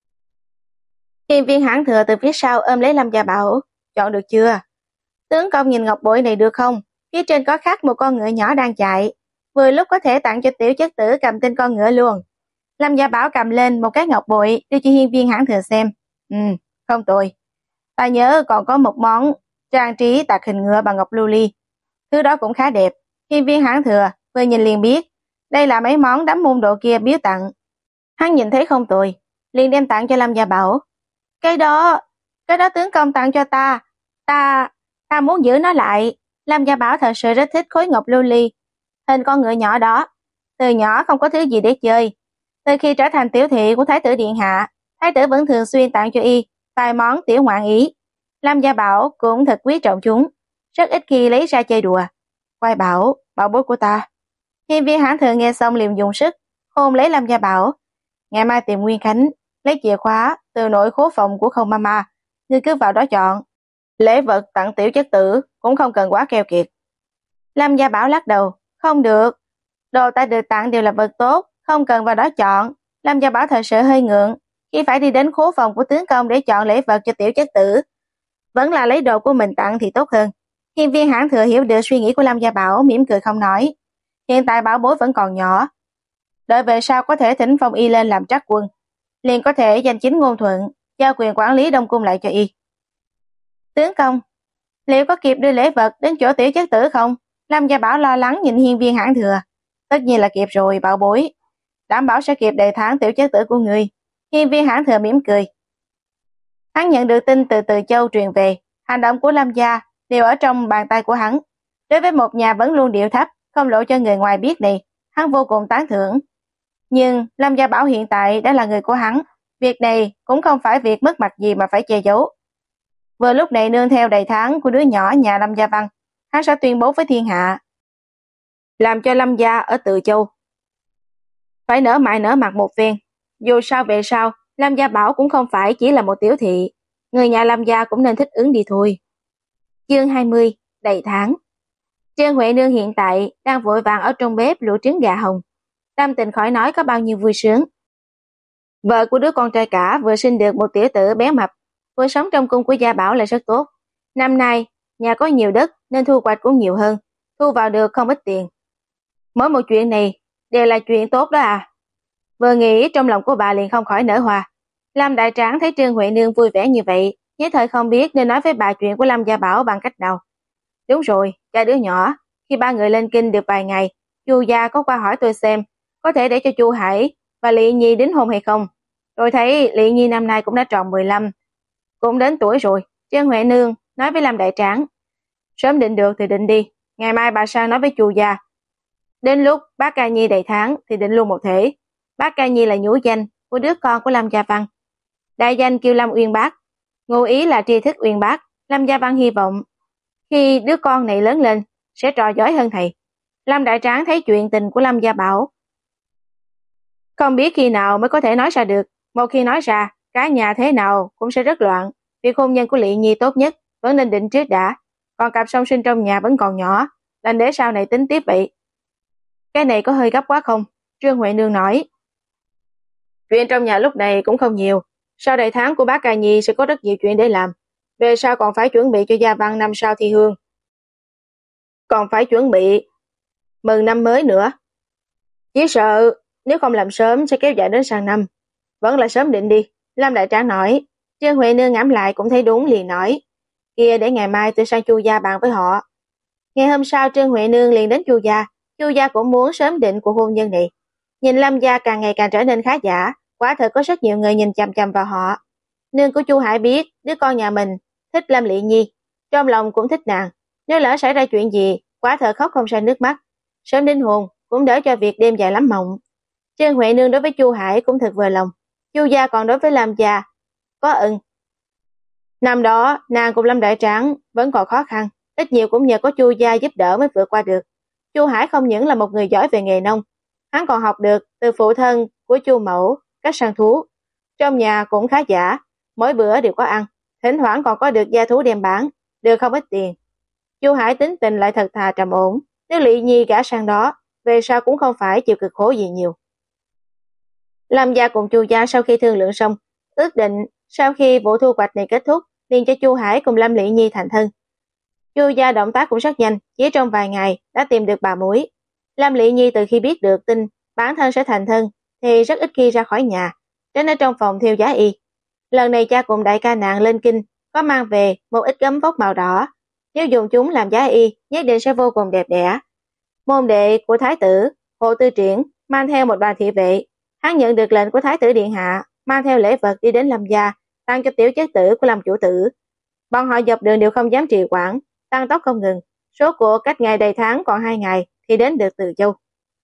Hiên viên Hãn Thừa từ phía sau ôm lấy Lâm Gia Bảo, chọn được chưa? Tướng công nhìn ngọc bội này được không? Phía trên có khắc một con ngựa nhỏ đang chạy, vừa lúc có thể tặng cho tiểu chất tử cầm tên con ngựa luôn. Lâm Gia Bảo cầm lên một cái ngọc bội đưa cho hiên viên Hãn Thừa xem. Ừ, không tồi. Ta nhớ còn có một món trang trí tạc hình ngựa bằng ngọc lưu ly. Thứ đó cũng khá đẹp. Hiên viên Hãn Thừa vừa nhìn liền biết đây là mấy món đám môn đồ kia biếu tặng. Hắn nhìn thấy không tồi, liền đem tặng cho Lâm Gia Bảo. Cái đó, cái đó tướng công tặng cho ta. Ta, ta muốn giữ nó lại. Lâm Gia Bảo thật sự rất thích khối ngọc lưu ly, hình con ngựa nhỏ đó. Từ nhỏ không có thứ gì để chơi. Từ khi trở thành tiểu thị của Thái tử Điện Hạ, Thái tử vẫn thường xuyên tặng cho y vài món tiểu ngoạn ý. Lâm Gia Bảo cũng thật quý trọng chúng, rất ít khi lấy ra chơi đùa. Quay Bảo, bảo bối của ta. Hiên viên Hãn Thừa nghe xong liền dùng sức hôn lấy Lâm Gia Bảo. Ngày mai tìm Nguyên Khánh lấy chìa khóa từ nội khố phòng của Không Mama, ngươi cứ vào đó chọn. Lễ vật tặng tiểu chất tử cũng không cần quá keo kiệt. Lâm Gia Bảo lắc đầu, không được. Đồ ta được tặng đều là vật tốt, không cần vào đó chọn. Lâm Gia Bảo thật sự hơi ngượng khi phải đi đến khố phòng của tướng công để chọn lễ vật cho tiểu chất tử. Vẫn là lấy đồ của mình tặng thì tốt hơn. Hiên viên Hãn Thừa hiểu được suy nghĩ của Lâm Gia Bảo, mỉm cười không nói. Hiện tại bảo bối vẫn còn nhỏ, đợi về sau có thể thỉnh phong y lên làm trắc quân, liền có thể danh chính ngôn thuận, giao quyền quản lý Đông Cung lại cho y. Tướng công, liệu có kịp đưa lễ vật đến chỗ tiểu chất tử không? Lâm Gia Bảo lo lắng nhìn hiên viên Hãn Thừa. Tất nhiên là kịp rồi bảo bối, đảm bảo sẽ kịp đầy tháng tiểu chất tử của người. Hiên viên Hãn Thừa mỉm cười. Hắn nhận được tin từ Từ Châu truyền về, hành động của Lâm gia đều ở trong bàn tay của hắn. Đối với một nhà vẫn luôn điệu thấp, không lộ cho người ngoài biết này, hắn vô cùng tán thưởng. Nhưng Lâm Gia Bảo hiện tại đã là người của hắn, việc này cũng không phải việc mất mặt gì mà phải che giấu. Vừa lúc này nương theo đầy tháng của đứa nhỏ nhà Lâm Gia Văn, hắn sẽ tuyên bố với thiên hạ, làm cho Lâm gia ở Từ Châu phải nở mày nở mặt một phen. Dù sao về sau, Lâm Gia Bảo cũng không phải chỉ là một tiểu thị, người nhà Lâm gia cũng nên thích ứng đi thôi. Chương hai mươi, đầy tháng. Trương Huệ Nương hiện tại đang vội vàng ở trong bếp luộc trứng gà hồng, tâm tình khỏi nói có bao nhiêu vui sướng. Vợ của đứa con trai cả vừa sinh được một tiểu tử bé mập, cuộc sống trong cung của Gia Bảo lại rất tốt. Năm nay, nhà có nhiều đất nên thu hoạch cũng nhiều hơn, thu vào được không ít tiền. Mỗi một chuyện này đều là chuyện tốt đó à. Vừa nghĩ trong lòng của bà liền không khỏi nở hoa. Lâm Đại Tráng thấy Trương Huệ Nương vui vẻ như vậy, nhất thời không biết nên nói với bà chuyện của Lâm Gia Bảo bằng cách nào. Đúng rồi, cha đứa nhỏ, khi ba người lên kinh được vài ngày, Chu gia có qua hỏi tôi xem có thể để cho Chu Hải và Lệ Nhi đính hôn hay không. Rồi thấy Lệ Nhi năm nay cũng đã tròn mười lăm, cũng đến tuổi rồi. Trương Huệ Nương nói với Lâm Đại Tráng, sớm định được thì định đi, ngày mai bà sang nói với Chu gia. Đến lúc bác Ca Nhi đầy tháng thì định luôn một thể. Bác Ca Nhi là nhũ danh của đứa con của Lâm Gia Văn, đại danh kêu Lâm Uyên Bác, ngụ ý là tri thức uyên bác. Lâm Gia Văn hy vọng khi đứa con này lớn lên sẽ trò giỏi hơn thầy. Lâm Đại Tráng thấy chuyện tình của Lâm Gia Bảo không biết khi nào mới có thể nói ra được. Một khi nói ra, cả nhà thế nào cũng sẽ rất loạn. Việc hôn nhân của Lệ Nhi tốt nhất vẫn nên định trước đã, còn cặp song sinh trong nhà vẫn còn nhỏ, đành để sau này tính tiếp vậy. Cái này có hơi gấp quá không? Trương Huệ Nương nói. Chuyện trong nhà lúc này cũng không nhiều, sau đầy tháng của bác Ca Nhi sẽ có rất nhiều chuyện để làm. Về sau còn phải chuẩn bị cho Gia Văn năm sau thi hương, còn phải chuẩn bị mừng năm mới nữa. Chỉ sợ nếu không làm sớm sẽ kéo dài đến sang năm. Vẫn là sớm định đi, Lâm Đại Tráng nói. Trương Huệ Nương ngẫm lại cũng thấy đúng, liền nói, kia để ngày mai tôi sang Chu gia bàn với họ. Ngày hôm sau Trương Huệ Nương liền đến Chu gia. Chu gia cũng muốn sớm định cuộc hôn nhân này. Nhìn Lâm gia càng ngày càng trở nên khá giả, quả thật có rất nhiều người nhìn chằm chằm vào họ. Nương của Chu Hải biết đứa con nhà mình thích Lâm Lệ Nhi, trong lòng cũng thích nàng. Nếu lỡ xảy ra chuyện gì, quả thật khóc không ra nước mắt. Sớm đính hôn cũng đỡ cho việc đêm dài lắm mộng. Trương Huệ Nương đối với Chu Hải cũng thật vừa lòng. Chu gia còn đối với Lâm gia có ưng. Năm đó nàng cùng Lâm Đại Tráng vẫn còn khó khăn, ít nhiều cũng nhờ có Chu gia giúp đỡ mới vượt qua được. Chu Hải không những là một người giỏi về nghề nông, hắn còn học được từ phụ thân của Chu mẫu cách săn thú. Trong nhà cũng khá giả, mỗi bữa đều có ăn, thỉnh thoảng còn có được gia thú đem bán, được không ít tiền. Chu Hải tính tình lại thật thà trầm ổn, nếu Lệ Nhi gả sang đó, về sau cũng không phải chịu cực khổ gì nhiều. Lâm gia cùng Chu gia sau khi thương lượng xong, ước định sau khi vụ thu hoạch này kết thúc, liền cho Chu Hải cùng Lâm Lệ Nhi thành thân. Chu gia động tác cũng rất nhanh, chỉ trong vài ngày đã tìm được bà mối. Lâm Lệ Nhi từ khi biết được tin bản thân sẽ thành thân thì rất ít khi ra khỏi nhà, đến ở trong phòng theo giá y. Lần này cha cùng đại ca nàng lên kinh có mang về một ít gấm vóc màu đỏ, nếu dùng chúng làm giá y nhất định sẽ vô cùng đẹp đẽ. Môn đệ của thái tử Hồ Tư Triển mang theo một đoàn thị vệ, hắn nhận được lệnh của thái tử điện hạ, mang theo lễ vật đi đến Lâm gia tặng cho tiểu chất tử của Lâm chủ tử. Bọn họ dọc đường đều không dám trì hoãn, tăng tốc không ngừng. Số của cách ngày đầy tháng còn hai ngày thì đến được Từ Châu.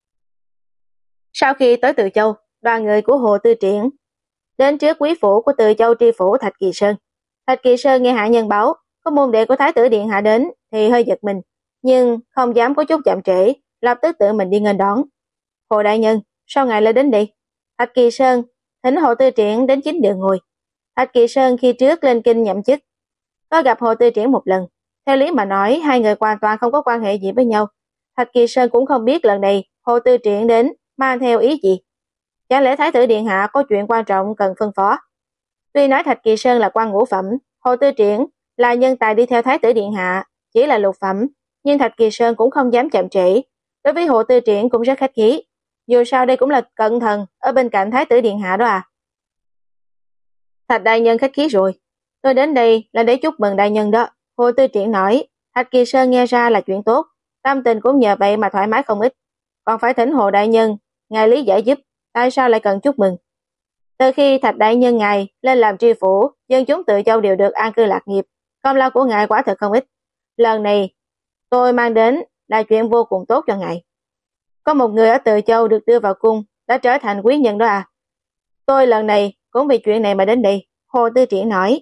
Sau khi tới Từ Châu, đoàn người của Hồ Tư Triển đến trước quý phủ của Từ Châu tri phủ Thạch Kỳ Sơn. Thạch Kỳ Sơn nghe hạ nhân báo có môn đệ của thái tử điện hạ đến thì hơi giật mình, nhưng không dám có chút chậm trễ, lập tức tự mình đi nghênh đón. Hồ đại nhân, sao ngài lại đến đây? Thạch Kỳ Sơn thỉnh Hồ Tư Triển đến chính đường ngồi. Thạch Kỳ Sơn khi trước lên kinh nhậm chức có gặp Hồ Tư Triển một lần, theo lý mà nói hai người hoàn toàn không có quan hệ gì với nhau. Thạch Kỳ Sơn cũng không biết lần này Hồ Tư Triển đến mang theo ý gì. Chẳng lẽ thái tử điện hạ có chuyện quan trọng cần phân phó? Tuy nói Thạch Kỳ Sơn là quan ngũ phẩm, Hồ Tư Triển là nhân tài đi theo Thái tử điện hạ, chỉ là lục phẩm, nhưng Thạch Kỳ Sơn cũng không dám chậm trễ. Đối với Hồ Tư Triển cũng rất khách khí, dù sao đây cũng là cận thần ở bên cạnh Thái tử điện hạ đó à. Thạch đại nhân khách khí rồi, tôi đến đây là để chúc mừng đại nhân đó. Hồ Tư Triển nói. Thạch Kỳ Sơn nghe ra là chuyện tốt, tâm tình cũng nhờ vậy mà thoải mái không ít. Còn phải thỉnh Hồ đại nhân, ngài lý giải giúp, tại sao lại cần chúc mừng? Từ khi Thạch đại nhân ngài lên làm tri phủ, dân chúng Tự Châu đều được an cư lạc nghiệp, công lao của ngài quả thật không ít. Lần này tôi mang đến là chuyện vô cùng tốt cho ngài. Có một người ở Tự Châu được đưa vào cung, đã trở thành quý nhân đó à. Tôi lần này cũng vì chuyện này mà đến đây. Hồ Tư Triển nói.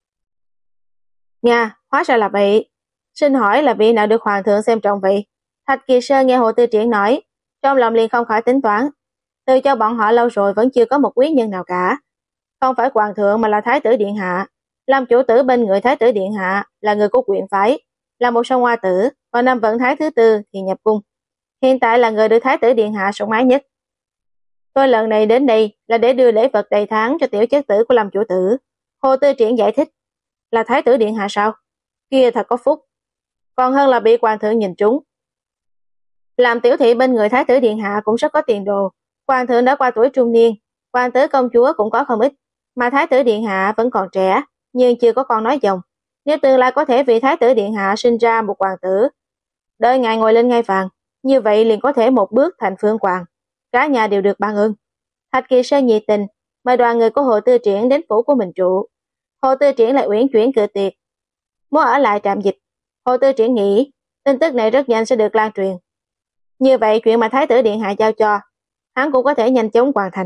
Nha, hóa ra là vậy. Xin hỏi là vị nào được hoàng thượng xem trọng vậy? Thạch Kỳ Sơn nghe Hồ Tư Triển nói, trong lòng liền không khỏi tính toán. Từ cho bọn họ lâu rồi vẫn chưa có một quý nhân nào cả. Không phải hoàng thượng mà là Thái tử điện hạ. Làm chủ tử bên người Thái tử điện hạ là người của quyền phái, là một song hoa tử, và năm vận thái thứ tư thì nhập cung. Hiện tại là người được Thái tử điện hạ sủng ái nhất. Tôi lần này đến đây là để đưa lễ vật đầy tháng cho tiểu chất tử của Lâm chủ tử. Hồ Tư Triển giải thích. Là Thái tử điện hạ sao? Kia thật có phúc. Còn hơn là bị hoàng thượng nhìn trúng. Làm tiểu thị bên người Thái tử điện hạ cũng rất có tiền đồ. Hoàng thượng đã qua tuổi trung niên, hoàng tử công chúa cũng có không ít, mà Thái tử điện hạ vẫn còn trẻ, nhưng chưa có con nói dòng. Nếu tương lai có thể vì Thái tử điện hạ sinh ra một hoàng tử, đợi ngài ngồi lên ngai vàng, như vậy liền có thể một bước thành phương hoàng. Cả nhà đều được ban ơn. Thạch Kỳ Sơn nhiệt tình mời đoàn người của Hồ Tư Triển đến phủ của mình trụ. Hồ Tư Triển lại uyển chuyển cự tuyệt, muốn ở lại trạm dịch. Hồ Tư Triển nghĩ tin tức này rất nhanh sẽ được lan truyền. Như vậy chuyện mà Thái tử điện hạ giao cho, hắn cũng có thể nhanh chóng hoàn thành.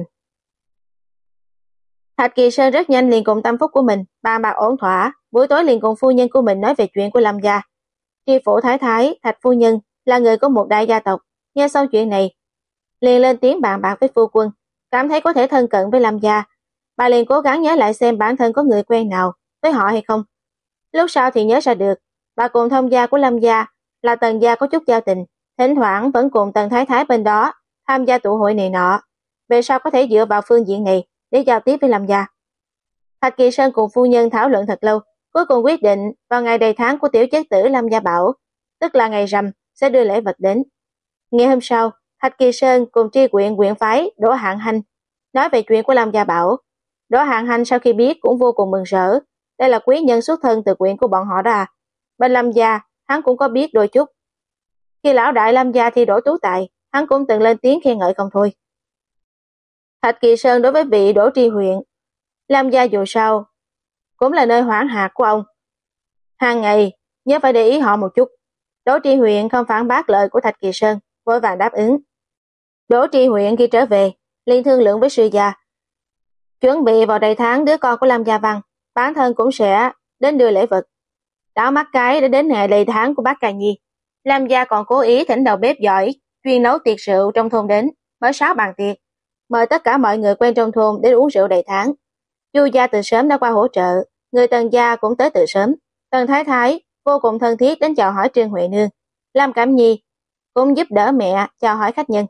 Thạch Kỳ Sơn rất nhanh liền cùng tâm phúc của mình bàn bạc ổn thỏa, buổi tối liền cùng phu nhân của mình nói về chuyện của Lâm gia. Tri phủ thái thái Thạch phu nhân là người của một đại gia tộc, nghe xong chuyện này liền lên tiếng bàn bạc với phu quân, cảm thấy có thể thân cận với Lâm gia. Bà liền cố gắng nhớ lại xem bản thân có người quen nào với họ hay không. Lúc sau thì nhớ ra được, bà cùng thông gia của Lâm gia là Tần gia có chút giao tình, thỉnh thoảng vẫn cùng Tần thái thái bên đó tham gia tụ hội này nọ. Về sau có thể dựa vào phương diện này để giao tiếp với Lâm gia. Thạch Kỳ Sơn cùng phu nhân thảo luận thật lâu, cuối cùng quyết định vào ngày đầy tháng của tiểu chất tử Lâm gia bảo, tức là ngày rằm, sẽ đưa lễ vật đến. Ngày hôm sau, Thạch Kỳ Sơn cùng tri quyện quyện phái Đỗ Hạng Hành nói về chuyện của Lâm gia bảo. Đỗ Hạng Hành sau khi biết cũng vô cùng mừng rỡ, đây là quý nhân xuất thân từ quyện của bọn họ đó à. Bên Lâm gia, hắn cũng có biết đôi chút. Khi lão đại Lâm gia thi đỗ tú tài, hắn cũng từng lên tiếng khen ngợi không thôi. Thạch Kỳ Sơn đối với vị Đỗ Tri huyện, Lâm gia dù sao cũng là nơi hoảng hạt của ông, hàng ngày nhớ phải để ý họ một chút. Đỗ Tri huyện không phản bác lời của Thạch Kỳ Sơn, vội vàng đáp ứng. Đỗ Tri huyện khi trở về liền thương lượng với sư gia, chuẩn bị vào đầy tháng đứa con của Lâm gia Văn, bản thân cũng sẽ đến đưa lễ vật. Đảo mắt cái đã đến ngày đầy tháng của bác Cà Nhi, Lâm gia còn cố ý thỉnh đầu bếp giỏi chuyên nấu tiệc rượu trong thôn đến, mở sáu bàn tiệc, mời tất cả mọi người quen trong thôn đến uống rượu đầy tháng. Chu gia từ sớm đã qua hỗ trợ, người Tần gia cũng tới từ sớm. Tần thái thái vô cùng thân thiết đến chào hỏi Trương Huệ Nương, Lâm Cẩm Nhi cũng giúp đỡ mẹ chào hỏi khách nhân.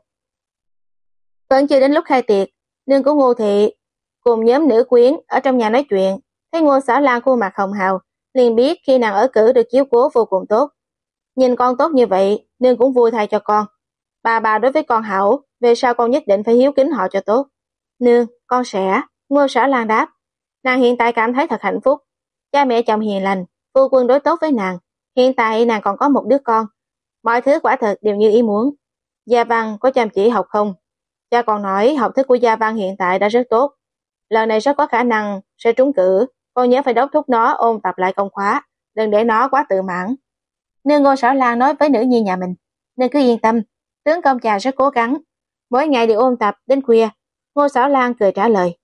Vẫn chưa đến lúc khai tiệc, nương của Ngô thị cùng nhóm nữ quyến ở trong nhà nói chuyện, thấy Ngô Xảo Lan khuôn mặt hồng hào, liền biết khi nàng ở cử được chiếu cố vô cùng tốt. Nhìn con tốt như vậy, nương cũng vui thay cho con. Bà bà đối với con hảo, về sau con nhất định phải hiếu kính họ cho tốt. Nương, con sẽ. Ngô Xảo Lan đáp. Nàng hiện tại cảm thấy thật hạnh phúc. Cha mẹ chồng hiền lành, phu quân đối tốt với nàng. Hiện tại nàng còn có một đứa con. Mọi thứ quả thật đều như ý muốn. Gia Văn có chăm chỉ học không? Cha còn nói học thức của Gia Văn hiện tại đã rất tốt. Lần này rất có khả năng sẽ trúng cử. Con nhớ phải đốc thúc nó ôn tập lại công khóa, đừng để nó quá tự mãn. Nương Ngô Xảo Lan nói với nữ nhi nhà mình, nên cứ yên tâm, tướng công cha rất cố gắng, mỗi ngày đều ôn tập đến khuya. Ngô Xảo Lan cười trả lời.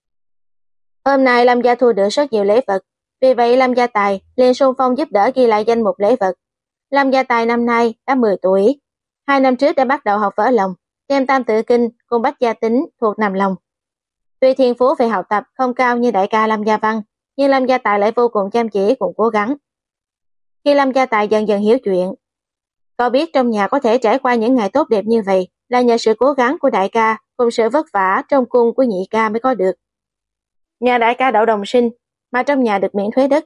Hôm nay Lâm gia thu được rất nhiều lễ vật, vì vậy Lâm gia Tài liền xung phong giúp đỡ ghi lại danh mục lễ vật. Lâm gia Tài năm nay đã mười tuổi, hai năm trước đã bắt đầu học vỡ lòng, đem Tam Tự Kinh cùng Bách Gia Tính thuộc nằm lòng. Tuy thiên phú về học tập không cao như đại ca Lâm gia Văn, nhưng Lâm gia Tài lại vô cùng chăm chỉ cùng cố gắng. Khi Lâm gia Tài dần dần hiểu chuyện, cậu biết trong nhà có thể trải qua những ngày tốt đẹp như vậy là nhờ sự cố gắng của đại ca cùng sự vất vả trong cung của nhị ca mới có được. Nhà đại ca đậu đồng sinh, mà trong nhà được miễn thuế đất,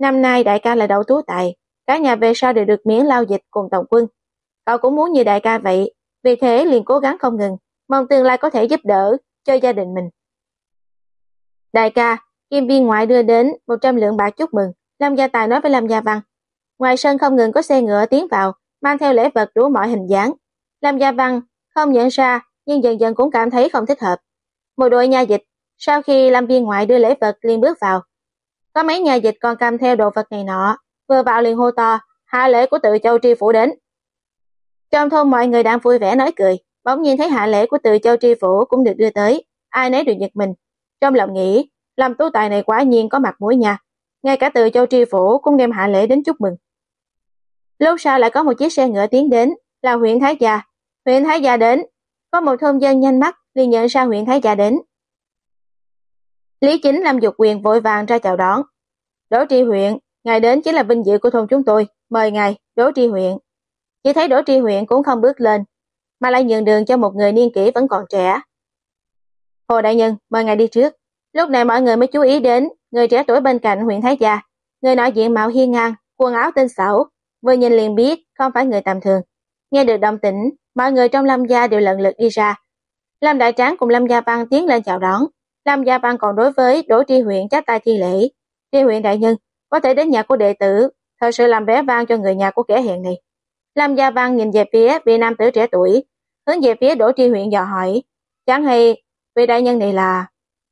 Năm nay đại ca là đậu tú tài, cả nhà về sau đều được miễn lao dịch cùng tổng quân. Cậu cũng muốn như đại ca vậy, vì thế liền cố gắng không ngừng, mong tương lai có thể giúp đỡ cho gia đình mình. Đại ca, Kim viên ngoại đưa đến một trăm lượng bạc chúc mừng, Lâm Gia Tài nói với Lâm Gia Văn. Ngoài sân không ngừng có xe ngựa tiến vào, mang theo lễ vật đủ mọi hình dáng. Lâm Gia Văn không nhận ra, nhưng dần dần cũng cảm thấy không thích hợp. Một đội nha dịch, sau khi Lâm viên ngoại đưa lễ vật liền bước vào. Có mấy nhà dịch còn cầm theo đồ vật này nọ, vừa vào liền hô to, hạ lễ của Từ Châu tri phủ đến. Trong thôn mọi người đang vui vẻ nói cười, bỗng nhiên thấy hạ lễ của Từ Châu tri phủ cũng được đưa tới, ai nấy đều giật mình. Trong lòng nghĩ, Lâm tú tài này quả nhiên có mặt mũi nha, ngay cả Từ Châu tri phủ cũng đem hạ lễ đến chúc mừng. Lúc sau lại có một chiếc xe ngựa tiến đến, là huyện Thái Gia. Huyện Thái Gia đến, có một thôn dân nhanh mắt liền nhận ra huyện Thái Gia đến. Lý Chính Lâm Dục Quyền vội vàng ra chào đón. Đỗ Tri huyện, ngài đến chính là vinh dự của thôn chúng tôi, mời ngài, Đỗ Tri huyện. Chỉ thấy Đỗ Tri huyện cũng không bước lên, mà lại nhường đường cho một người niên kỷ vẫn còn trẻ. Hồ đại nhân, mời ngài đi trước. Lúc này mọi người mới chú ý đến người trẻ tuổi bên cạnh huyện Thái Gia. Người nọ diện mạo hiên ngang, quần áo tinh xảo, vừa nhìn liền biết không phải người tầm thường. Nghe được động tĩnh, mọi người trong Lâm gia đều lần lượt đi ra. Lâm Đại Tráng cùng Lâm Gia Văn tiến lên chào đón. Lâm Gia Văn còn đối với Đỗ Tri huyện chắp tay thi lễ. Tri huyện đại nhân, có thể đến nhà của đệ tử, thật sự làm vẻ vang cho người nhà của kẻ hèn này. Lâm Gia Văn nhìn về phía vị nam tử trẻ tuổi, hướng về phía Đỗ Tri huyện dò hỏi, chẳng hay vị đại nhân này là...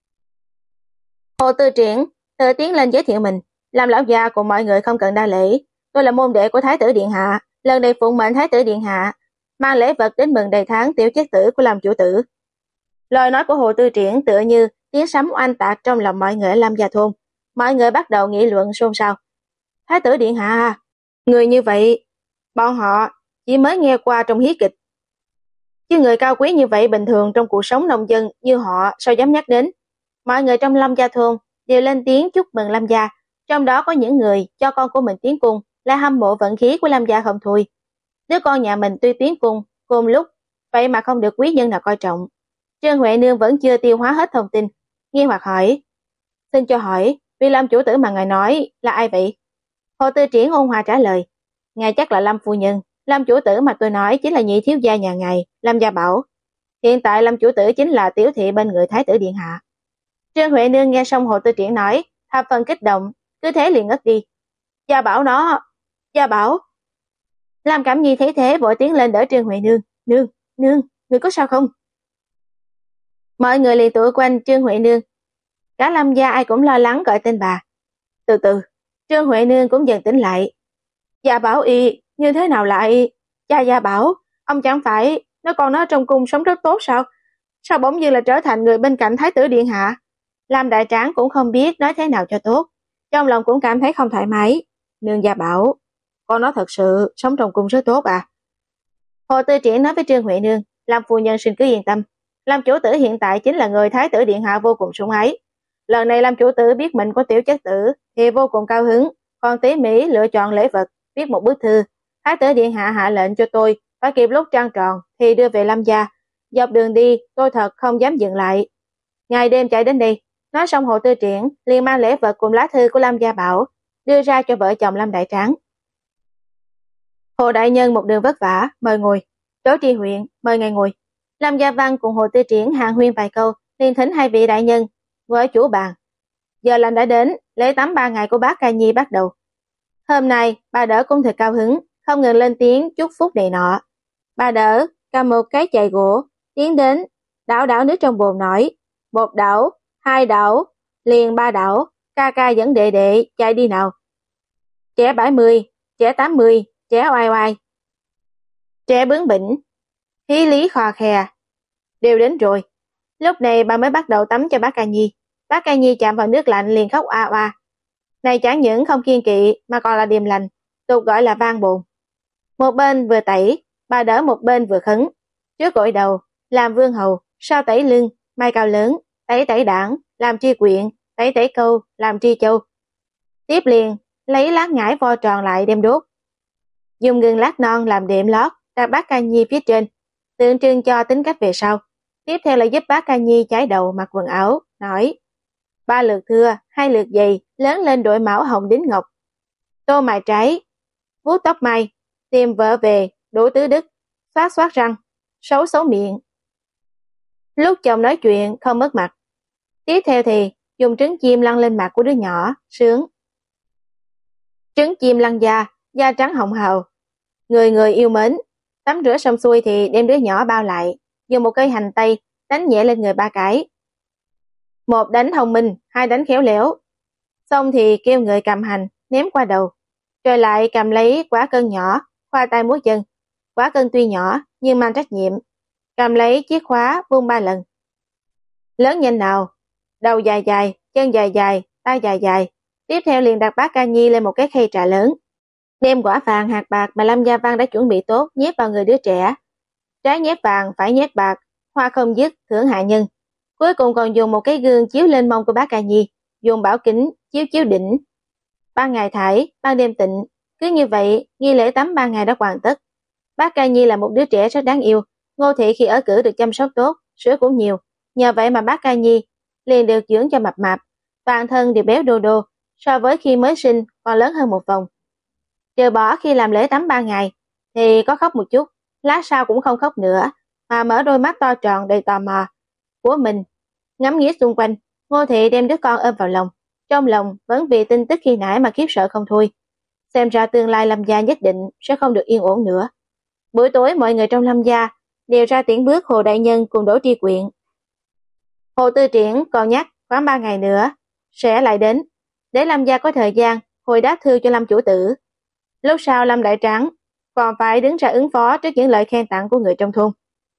Hồ Tư Triển tự tiến lên giới thiệu mình, làm lão già cùng mọi người không cần đa lễ. Tôi là môn đệ của Thái tử Điện Hạ, lần này phụng mệnh Thái tử Điện Hạ, mang lễ vật đến mừng đầy tháng tiểu chất tử của Lâm chủ tử. Lời nói của Hồ Tư Triển tựa như tiếng sấm oanh tạc trong lòng mọi người ở Lâm Gia thôn. Mọi người bắt đầu nghị luận xôn xao. Thái tử Điện Hạ à, người như vậy, bọn họ chỉ mới nghe qua trong hí kịch. Chứ người cao quý như vậy bình thường trong cuộc sống nông dân như họ sao dám nhắc đến. Mọi người trong Lâm Gia thôn đều lên tiếng chúc mừng Lâm Gia, trong đó có những người cho con của mình tiến cung là hâm mộ vận khí của Lâm Gia không thôi. Đứa con nhà mình tuy tiến cung cùng lúc, vậy mà không được quý nhân nào coi trọng. Trương Huệ Nương vẫn chưa tiêu hóa hết thông tin, nghi hoặc hỏi, xin cho hỏi, vị Lâm chủ tử mà ngài nói là ai vậy? Hồ Tư Triển ôn hòa trả lời, ngài chắc là Lâm phu nhân, Lâm chủ tử mà tôi nói chính là nhị thiếu gia nhà ngài, Lâm Gia Bảo. Hiện tại Lâm chủ tử chính là tiểu thị bên người Thái tử Điện Hạ. Trương Huệ Nương nghe xong Hồ Tư Triển nói, thập phần kích động, cứ thế liền ngất đi. Gia Bảo nó, Gia Bảo. Lâm Cẩm Nhi thấy thế vội tiến lên đỡ Trương Huệ Nương, nương, nương, người có sao không? Mọi người liền tụ quanh Trương Huệ Nương. Cả Lâm gia ai cũng lo lắng gọi tên bà. Từ từ, Trương Huệ Nương cũng dần tỉnh lại. Gia Bảo y, như thế nào lại? Cha Gia Bảo, ông chẳng phải nó còn nó trong cung sống rất tốt sao? Sao bỗng nhiên là trở thành người bên cạnh Thái tử Điện Hạ? Lâm Đại Tráng cũng không biết nói thế nào cho tốt. Trong lòng cũng cảm thấy không thoải mái. Nương Gia Bảo, con nó thật sự sống trong cung rất tốt à? Hồ Tư Triển nói với Trương Huệ Nương, Lâm phu nhân xin cứ yên tâm. Lâm chủ tử hiện tại chính là người Thái tử Điện Hạ vô cùng sủng ái. Lần này Lâm chủ tử biết mình có tiểu chất tử thì vô cùng cao hứng, còn tỉ mỉ lựa chọn lễ vật, viết một bức thư. Thái tử Điện Hạ hạ lệnh cho tôi phải kịp lúc trăng tròn thì đưa về Lâm gia. Dọc đường đi tôi thật không dám dừng lại. Ngày đêm chạy đến đây. Nói xong Hồ Tư Triển liền mang lễ vật cùng lá thư của Lâm Gia Bảo đưa ra cho vợ chồng Lâm Đại Tráng. Hồ đại nhân một đường vất vả, mời ngồi. Đỗ Tri huyện, mời ngài ngồi. Lâm Gia Văn cùng Hồ Tư Triển hàn huyên vài câu, liền thỉnh hai vị đại nhân ngồi ở chủ bàn. Giờ lành đã đến, lễ tắm ba ngày của bác Ca Nhi bắt đầu. Hôm nay bà đỡ cũng thật cao hứng, không ngừng lên tiếng chúc phúc này nọ. Bà đỡ cầm một cái chày gỗ tiến đến, đảo đảo nước trong bồn nói, một đảo, hai đảo, liền ba đảo, ca ca dẫn đệ đệ chạy đi nào. Trẻ bảy mươi, trẻ tám mươi, trẻ oai oai, trẻ bướng bỉnh, khí lý khò khè, đều đến rồi. Lúc này bà mới bắt đầu tắm cho bác Ca Nhi. Bác Ca Nhi chạm vào nước lạnh liền khóc oa oa. Này chẳng những không kiên kỵ mà còn là điềm lành, tục gọi là vang bồn. Một bên vừa tẩy, bà đỡ một bên vừa khấn. Trước gội đầu, làm vương hầu, sau tẩy lưng, mai cao lớn, tẩy tẩy đảng, làm tri quyện, tẩy tẩy câu, làm tri châu. Tiếp liền, lấy lát ngải vo tròn lại đem đốt. Dùng gừng lát non làm đệm lót, đặt bác Ca Nhi phía trên, tượng trưng cho tính cách về sau. Tiếp theo là giúp bác Ca Nhi chải đầu mặc quần áo, nói ba lượt thưa, hai lượt dày, lớn lên đội mão hồng đính ngọc, Tô mài trái, vuốt tóc mai, tìm vợ về, đủ tứ đức, xoát xoát răng, xấu xấu miệng. Lúc chồng nói chuyện không mất mặt. Tiếp theo thì dùng trứng chim lăn lên mặt của đứa nhỏ, sướng. Trứng chim lăn da, da trắng hồng hào. Người người yêu mến. Tắm rửa xong xuôi thì đem đứa nhỏ bao lại, dùng một cây hành tây đánh nhẹ lên người ba cái. Một đánh thông minh, hai đánh khéo léo. Xong thì kêu người cầm hành, ném qua đầu. Rồi lại cầm lấy quả cân nhỏ, khoa tay múa chân. Quả cân tuy nhỏ, nhưng mang trách nhiệm. Cầm lấy chiếc khóa, vung ba lần. Lớn nhanh nào. Đầu dài dài, chân dài dài, tay dài dài. Tiếp theo liền đặt bát ca nhi lên một cái khay trà lớn. Đem quả vàng hạt bạc mà Lâm Gia Văn đã chuẩn bị tốt nhét vào người đứa trẻ. Trái nhét vàng, phải nhét bạc, hoa không dứt, thưởng hạ nhân. Cuối cùng còn dùng một cái gương chiếu lên mông của bác ca nhi, dùng bảo kính chiếu chiếu đỉnh. Ban ngày thải, ban đêm tịnh. Cứ như vậy, nghi lễ tắm ba ngày đã hoàn tất. Bác ca nhi là một đứa trẻ rất đáng yêu. Ngô Thị khi ở cữ được chăm sóc tốt, sữa cũng nhiều. Nhờ vậy mà bác ca nhi liền được dưỡng cho mập mạp, toàn thân đều béo đô đô, so với khi mới sinh còn lớn hơn một vòng. Trừ bỏ khi làm lễ tắm ba ngày, thì có khóc một chút, lát sau cũng không khóc nữa, mà mở đôi mắt to tròn đầy tò mò của mình, ngắm nghía xung quanh. Ngô Thị đem đứa con ôm vào lòng, trong lòng vẫn vì tin tức khi nãy mà khiếp sợ không thôi. Xem ra tương lai Lâm gia nhất định sẽ không được yên ổn nữa. Buổi tối mọi người trong Lâm gia đều ra tiễn bước Hồ Đại Nhân cùng Đỗ Tri Quyện. Hồ Tư Triển còn nhắc khoảng ba ngày nữa sẽ lại đến, để Lâm gia có thời gian hồi đáp thư cho Lâm chủ tử. Lúc sau Lâm Đại Tráng còn phải đứng ra ứng phó trước những lời khen tặng của người trong thôn.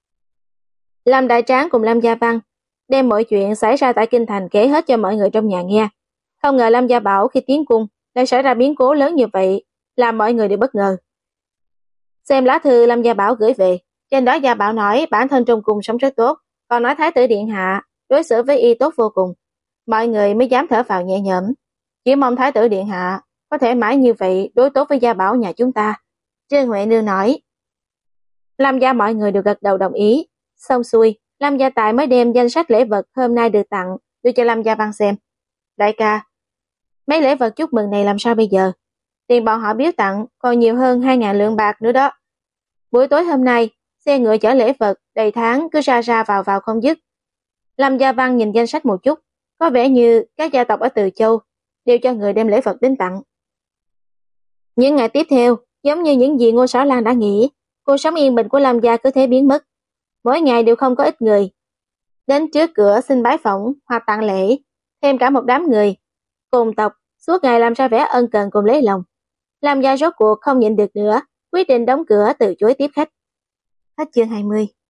Lâm Đại Tráng cùng Lâm Gia Văn đem mọi chuyện xảy ra tại Kinh Thành kể hết cho mọi người trong nhà nghe. Không ngờ Lâm Gia Bảo khi tiến cung lại xảy ra biến cố lớn như vậy, làm mọi người đều bất ngờ. Xem lá thư Lâm Gia Bảo gửi về, trên đó Gia Bảo nói bản thân trong cung sống rất tốt, còn nói Thái tử Điện Hạ đối xử với y tốt vô cùng. Mọi người mới dám thở vào nhẹ nhõm. Chỉ mong Thái tử Điện Hạ có thể mãi như vậy đối tốt với Gia Bảo nhà chúng ta. Trương Huệ Nương nói. Lâm gia mọi người đều gật đầu đồng ý. Xong xuôi, Lâm Gia Tài mới đem danh sách lễ vật hôm nay được tặng đưa cho Lâm Gia Văn xem. Đại ca, mấy lễ vật chúc mừng này làm sao bây giờ? Tiền bọn họ biếu tặng còn nhiều hơn hai ngàn lượng bạc nữa đó. Buổi tối hôm nay, xe ngựa chở lễ vật đầy tháng cứ ra ra vào vào không dứt. Lâm Gia Văn nhìn danh sách một chút, có vẻ như các gia tộc ở Từ Châu đều cho người đem lễ vật đến tặng. Những ngày tiếp theo, giống như những gì Ngô Sáu Lan đã nghĩ, cuộc sống yên bình của Lâm gia cứ thế biến mất. Mỗi ngày đều không có ít người đến trước cửa xin bái phỏng hoặc tặng lễ, thêm cả một đám người cùng tộc suốt ngày làm ra vẻ ân cần cùng lấy lòng. Lâm gia rốt cuộc không nhịn được nữa, quyết định đóng cửa từ chối tiếp khách. Hết chương hai mươi.